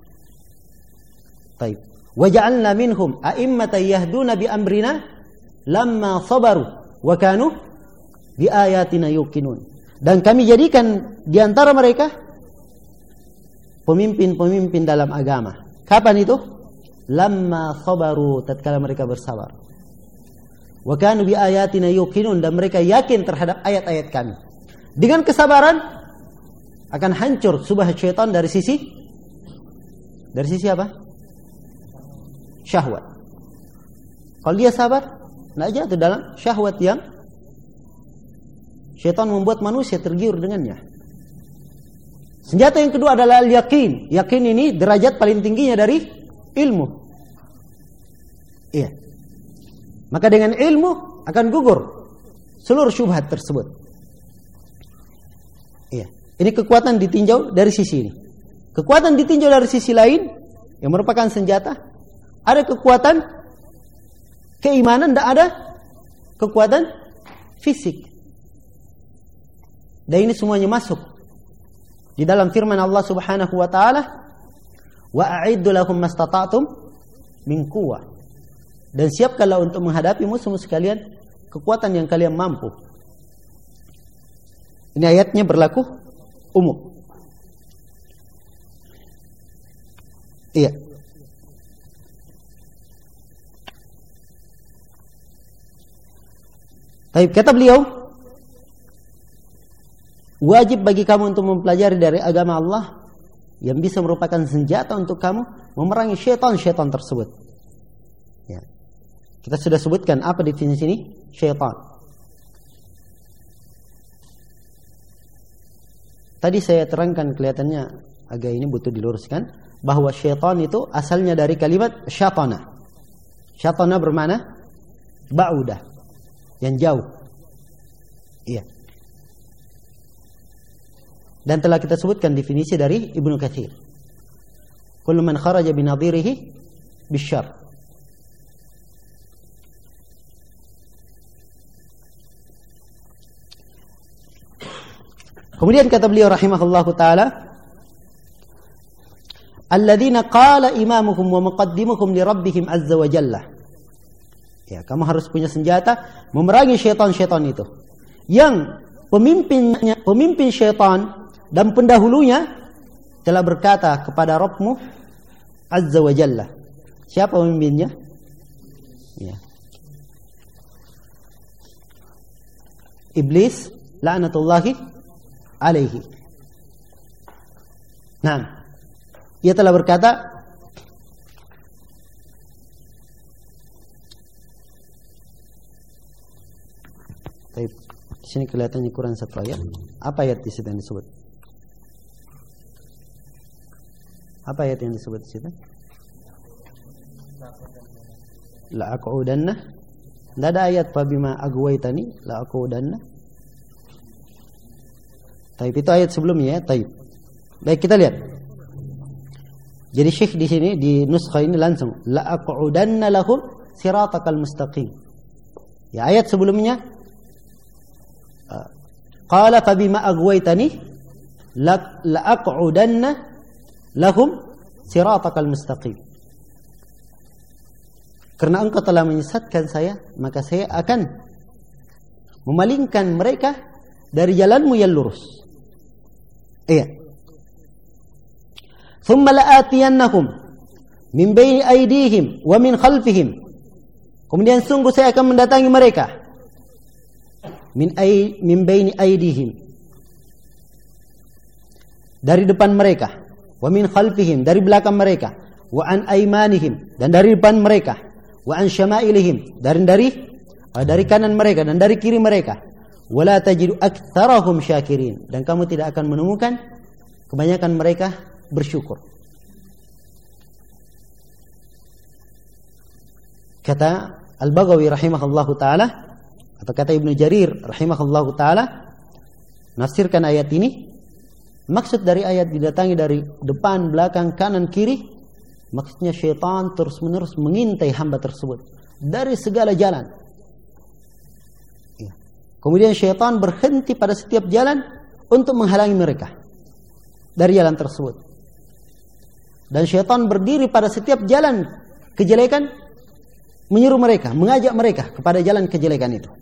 طيب وَجَعَلْنَا مِنْهُمْ أَئِمَّةً يَهْدُونَ بِأَمْرِنَا لَمَّا صَبَرُوا وَكَانُوا بِآيَاتِنَا يُوقِنُونَ. Dan kami jadikan di antara mereka pemimpin-pemimpin dalam agama. Kapan itu? Lamma sabaru, tatkala mereka bersabar. Wa kanu bi ayatina yuqinun, dan mereka yakin terhadap ayat-ayat kami. Dengan kesabaran akan hancur subhat syaitan dari sisi apa? Syahwat. Kalau dia sabar, tidak jatuh dalam syahwat Syaitan membuat manusia tergiur dengannya. Senjata yang kedua adalah al-yakin. Yakin ini derajat paling tingginya dari ilmu. Iya. Maka dengan ilmu akan gugur seluruh syubhat tersebut. Iya. Ini kekuatan ditinjau dari sisi ini. Kekuatan ditinjau dari sisi lain yang merupakan senjata. Ada kekuatan keimanan dan ada kekuatan fisik. Dan ini semuanya masuk di dalam firman Allah Subhanahu wa taala, "Wa a'iddu lahum mastata'tum min quwwah." Dan siapkanlah untuk menghadapi musuh-musuh kalian kekuatan yang kalian mampu. Ini ayatnya berlaku umum. Iya. Baik, kata beliau, wajib bagi kamu untuk mempelajari dari agama Allah yang bisa merupakan senjata untuk kamu memerangi syaitan-syaitan tersebut. Ya. Kita sudah sebutkan apa definisi ini? Syaitan. Tadi saya terangkan, kelihatannya agak ini butuh diluruskan, bahwa syaitan itu asalnya dari kalimat syatana. Syatana bermakna ba'udah, yang jauh. Iya. Dan telah kita sebutkan definisi dari Ibnu Katsir. Kullu man kharaja binadhirihi bisyarr. Kemudian kata beliau rahimahullahu taala, alladzina qala imamukum wa muqaddimukum li rabbihim azza wa jalla. Ya, kamu harus punya senjata memerangi syaitan-syaitan itu. Yang pemimpin syaitan dan pendahulunya telah berkata kepada Rabbmu azza wa jalla. Siapa pemimpinnya? Ya. Iblis la'natullahi alaihi. Nah, ia telah berkata, di sini kelihatannya kurang satu ayat. Apa ayat di situ yang disebut? Apa ayat yang disebut di situ? La aqudanna. Tidak ada ayat fabima aghwaytani la aqudanna. Taib itu ayat sebelumnya ya, taib. Baik, kita lihat. Jadi Syekh di sini di nuskha ini langsung la aqudanna lahum siratakal mustaqim. Ya, ayat sebelumnya qala fabima aghwaytani la aqudanna lahum siratakal mustaqim. Karena engkau telah menyesatkan saya, maka saya akan memalingkan mereka dari jalanmu yang lurus. Iya. Thumma la'atiyannahum min baini aydihim wa min khalfihim. Kemudian sungguh saya akan mendatangi mereka min baini aydihim, dari depan mereka, wa min khalfihim, dari belakang mereka, wa an aymanihim, dan dari depan mereka, wa an syama'ilihim, dari kanan mereka dan dari kiri mereka. Wala tajidu aktsarahum syakirin, dan kamu tidak akan menemukan kebanyakan mereka bersyukur. Kata Al-Baghawi rahimahullahu taala, atau kata Ibnu Jarir rahimahullahu taala, nafsirkan ayat ini, maksud dari ayat didatangi dari depan, belakang, kanan, kiri, maksudnya syaitan terus-menerus mengintai hamba tersebut dari segala jalan. Kemudian syaitan berhenti pada setiap jalan untuk menghalangi mereka dari jalan tersebut. Dan syaitan berdiri pada setiap jalan kejelekan, menyuruh mereka, mengajak mereka kepada jalan kejelekan itu.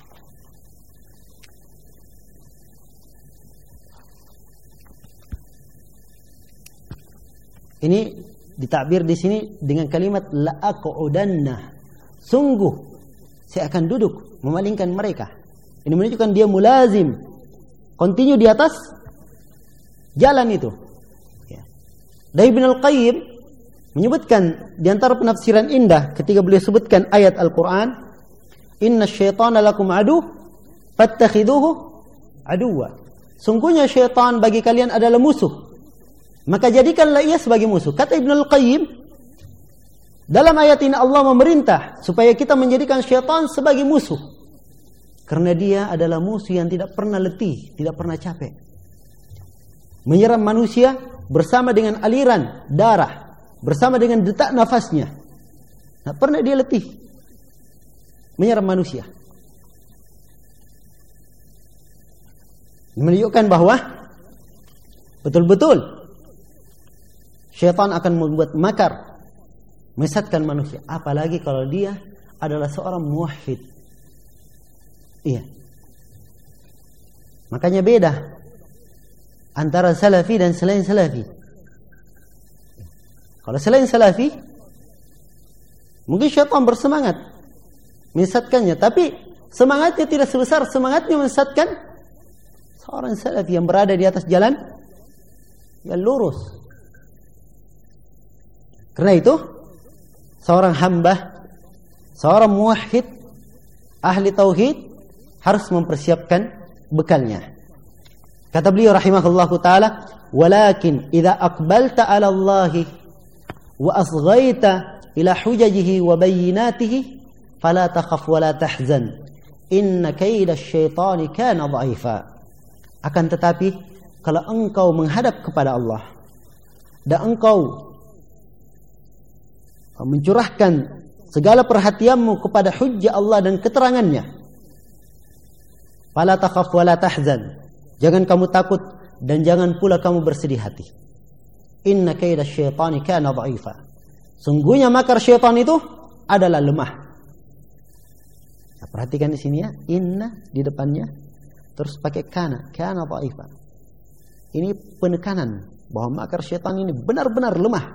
Ini ditakbir di sini dengan kalimat la aqudanna. Sungguh saya akan duduk memalingkan mereka. Ini menunjukkan dia mulazim, continue di atas jalan itu. Ya. Dan Ibnu Al-Qayyim menyebutkan di antara penafsiran indah ketika beliau sebutkan ayat Al-Quran, inna syaitana lakum adu fattakhiduhu aduwa. Sungguhnya syaitan bagi kalian adalah musuh. Maka jadikanlah ia sebagai musuh. Kata Ibnul Qayyim, dalam ayat ini Allah memerintah supaya kita menjadikan syaitan sebagai musuh. Karena dia adalah musuh yang tidak pernah letih, tidak pernah capek. Menyerang manusia bersama dengan aliran darah, bersama dengan detak nafasnya. Tak pernah dia letih menyerang manusia. Menunjukkan bahwa betul-betul syaitan akan membuat makar, menyesatkan manusia. Apalagi kalau dia adalah seorang muwahhid. Iya. Makanya beda antara salafi dan selain salafi. Kalau selain salafi, mungkin syaitan bersemangat menyesatkannya, tapi semangatnya tidak sebesar semangatnya menyesatkan seorang salafi yang berada di atas jalan yang lurus. Karena itu, seorang hamba, seorang muwahhid, ahli tauhid harus mempersiapkan bekalnya. Kata beliau rahimahullahu taala, "Walakin idza aqbalta 'ala Allah wa asghaita ila hujajihi wa bayyinatihi fala takhaf wa la tahzan. Inna kaida asy-syaitani kana dha'ifa." Akan tetapi, kalau engkau menghadap kepada Allah dan engkau mencurahkan segala perhatianmu kepada hujjah Allah dan keterangannya, fala takhaf wa la tahzan. Jangan kamu takut dan jangan pula kamu bersedih hati. Inna kaida asy-syaitani kana dha'ifa. Sungguhnya makar syaitan itu adalah lemah. Nah, perhatikan di sini ya, inna di depannya. Terus pakai kana dha'ifa. Ini penekanan bahwa makar syaitan ini benar-benar lemah.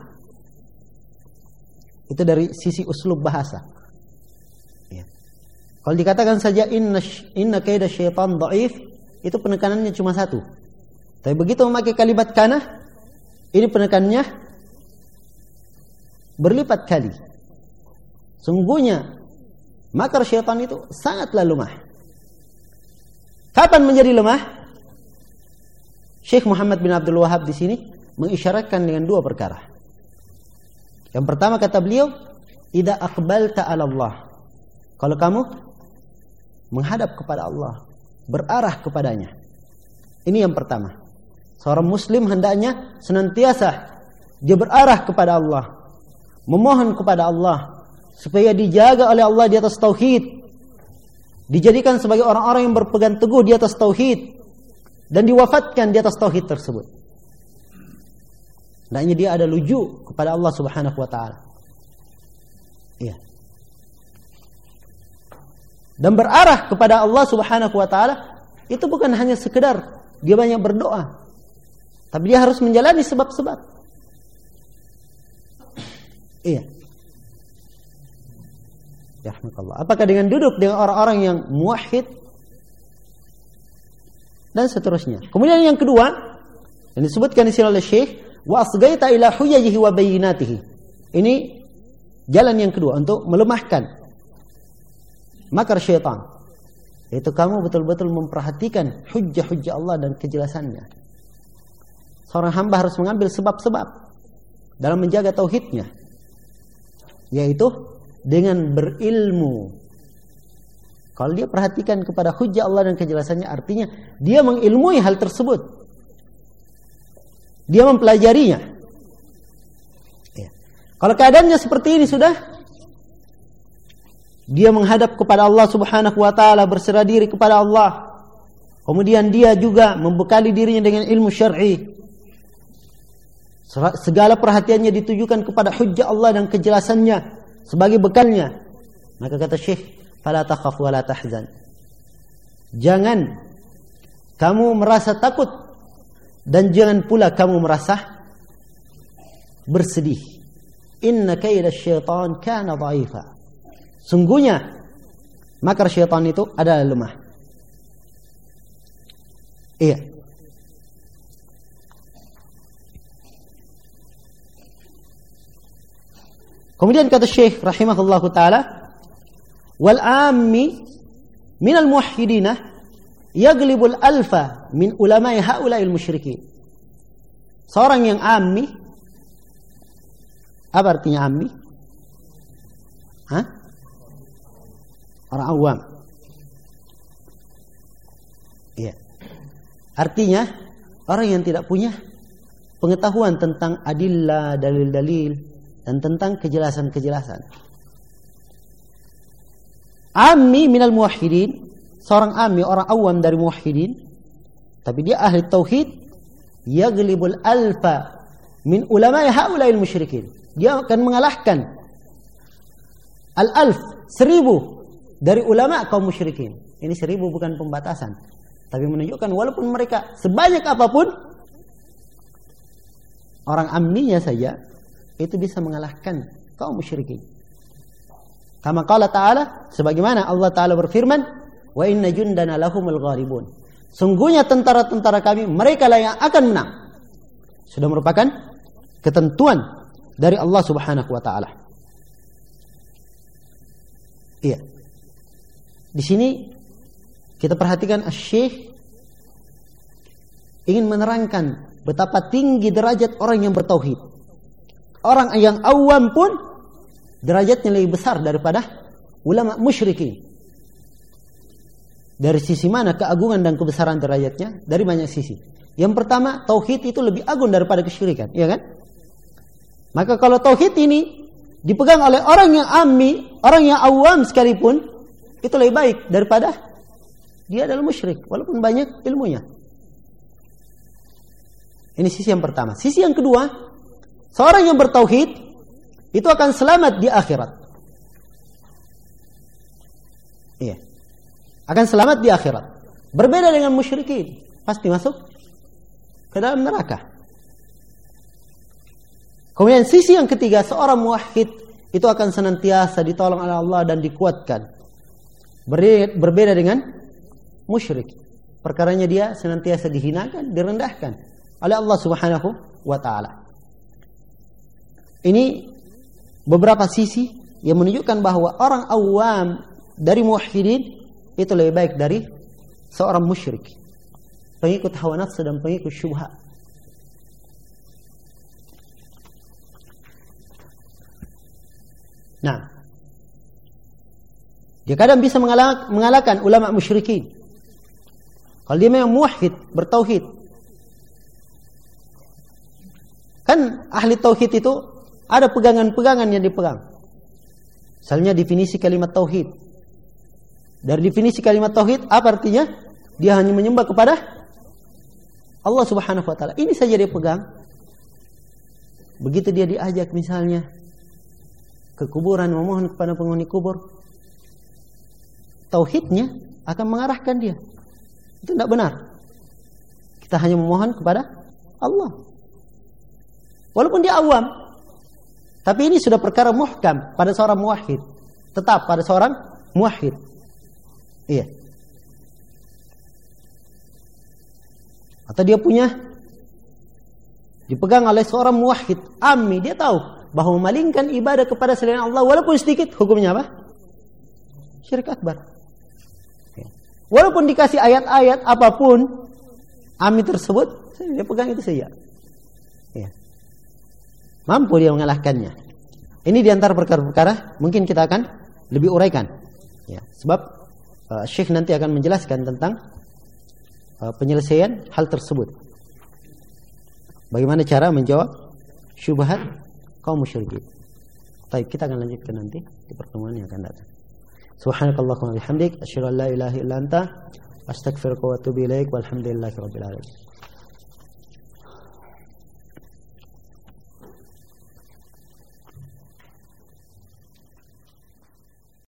Itu dari sisi uslub bahasa. Ya. Kalau dikatakan saja inna kaida syaitan dha'if, itu penekanannya cuma satu. Tapi begitu memakai kalimat kana, ini penekanannya berlipat kali. Sungguhnya makar syaitan itu sangatlah lemah. Kapan menjadi lemah? Syekh Muhammad bin Abdul Wahhab di sini mengisyaratkan dengan dua perkara. Yang pertama kata beliau, idza aqbalta 'ala Allah. Kalau kamu menghadap kepada Allah, berarah kepadanya. Ini yang pertama. Seorang muslim hendaknya senantiasa dia berarah kepada Allah, memohon kepada Allah supaya dijaga oleh Allah di atas tauhid. Dijadikan sebagai orang-orang yang berpegang teguh di atas tauhid dan diwafatkan di atas tauhid tersebut. Hendaknya dia ada luju kepada Allah Subhanahu wa taala. Iya. Dan berarah kepada Allah Subhanahu wa taala itu bukan hanya sekedar dia banyak berdoa, tapi dia harus menjalani sebab-sebab. Iya. Ya rahmatullah. Apakah dengan duduk dengan orang-orang yang muwahhid dan seterusnya. Kemudian yang kedua yang disebutkan di sini oleh Syekh, wa asgaita ila hujajihi wa bayyinatihi. Ini jalan yang kedua untuk melemahkan makar syaitan. Yaitu kamu betul-betul memperhatikan hujjah-hujjah Allah dan kejelasannya. Seorang hamba harus mengambil sebab-sebab dalam menjaga tauhidnya, yaitu dengan berilmu. Kalau dia perhatikan kepada hujjah Allah dan kejelasannya, artinya dia mengilmui hal tersebut. Dia mempelajarinya. Ya. Kalau keadaannya seperti ini sudah, dia menghadap kepada Allah Subhanahu wa taala, berserah diri kepada Allah. Kemudian dia juga membekali dirinya dengan ilmu syar'i. Segala perhatiannya ditujukan kepada hujjah Allah dan kejelasannya sebagai bekalnya. Maka kata Syekh, fala takhaf wa la tahzan. Jangan kamu merasa takut dan jangan pula kamu merasa bersedih. Inna kaida syaitan kana dha'ifa. Sungguhnya makar syaitan itu adalah lemah. Iya. Kemudian kata Syekh rahimahullahu taala, wal ammi minal muwahhidina yaglibul alfa min ulama'i haula'il musyrikin. Seorang yang ammi, apa artinya ammi? Hah? Orang awam. Iya. Artinya orang yang tidak punya pengetahuan tentang adillah, dalil-dalil, dan tentang kejelasan-kejelasan. Ammi minal muwahhidin, seorang ammi, orang awam dari muwahhidin, tapi dia ahli tauhid, yaglibul alfa min ulama'i haula'il musyrikin. Dia akan mengalahkan al-alf, 1000 dari ulama kaum musyrikin. Ini 1000 bukan pembatasan, tapi menunjukkan walaupun mereka sebanyak apapun, orang amninya saja itu bisa mengalahkan kaum musyrikin. Kama qala ta'ala, sebagaimana Allah Ta'ala berfirman, wa inna jundana lahumul ghalibun. Sungguhnya tentara-tentara kami, mereka lah yang akan menang. Sudah merupakan ketentuan dari Allah Subhanahu wa taala. Iya. Di sini kita perhatikan Asy-Syaikh ingin menerangkan betapa tinggi derajat orang yang bertauhid. Orang yang awam pun derajatnya lebih besar daripada ulama musyrikin. Dari sisi mana keagungan dan kebesaran derajatnya? Dari banyak sisi. Yang pertama, tauhid itu lebih agung daripada kesyirikan, ya kan? Maka kalau tauhid ini dipegang oleh orang yang ammi, orang yang awam sekalipun, itu lebih baik daripada dia adalah musyrik, walaupun banyak ilmunya. Ini sisi yang pertama. Sisi yang kedua, seorang yang bertauhid itu akan selamat di akhirat. Iya. Akan selamat di akhirat. Berbeda dengan musyrikin, pasti masuk ke dalam neraka. Kemudian sisi yang ketiga, seorang muwahhid itu akan senantiasa ditolong oleh Allah dan dikuatkan. Berbeda dengan musyrik. Perkaranya dia senantiasa dihinakan, direndahkan oleh Allah Subhanahu wa taala. Ini beberapa sisi yang menunjukkan bahwa orang awam dari muwahhidin itu lebih baik dari seorang musyrik, pengikut hawa nafsu dan pengikut syubhat. Nah, dia kadang bisa mengalahkan ulama musyrikin kalau dia memang muwahhid, bertauhid. Kan ahli tauhid itu ada pegangan-pegangan yang dipegang. Misalnya definisi kalimat tauhid. Dari definisi kalimat tauhid, apa artinya? Dia hanya menyembah kepada Allah Subhanahu wa taala. Ini saja dia pegang. Begitu dia diajak misalnya ke kuburan memohon kepada penghuni kubur, tauhidnya akan mengarahkan dia. Itu tidak benar. Kita hanya memohon kepada Allah. Walaupun dia awam, tapi ini sudah perkara muhkam pada seorang muwahhid. Tetap pada seorang muwahhid. Iya. Atau dia dipegang oleh seorang muwahhid, ammi, dia tahu bahwa memalingkan ibadah kepada selain Allah walaupun sedikit, hukumnya apa? Syirik akbar. Walaupun dikasih ayat-ayat apapun, ammi tersebut, dia pegang itu saja. Ya. Mampu dia mengalahkannya. Ini diantara perkara-perkara mungkin kita akan lebih uraikan. Ya, sebab Syekh nanti akan menjelaskan tentang penyelesaian hal tersebut. Bagaimana cara menjawab syubhat kaum musyrikin. Baik, kita akan lanjutkan nanti di pertemuan yang akan datang. Subhanakallahumma wa bihamdik, asyhadu an la ilaha illa anta, astaghfiruka wa atubu ilaik, walhamdulillahirabbil alamin.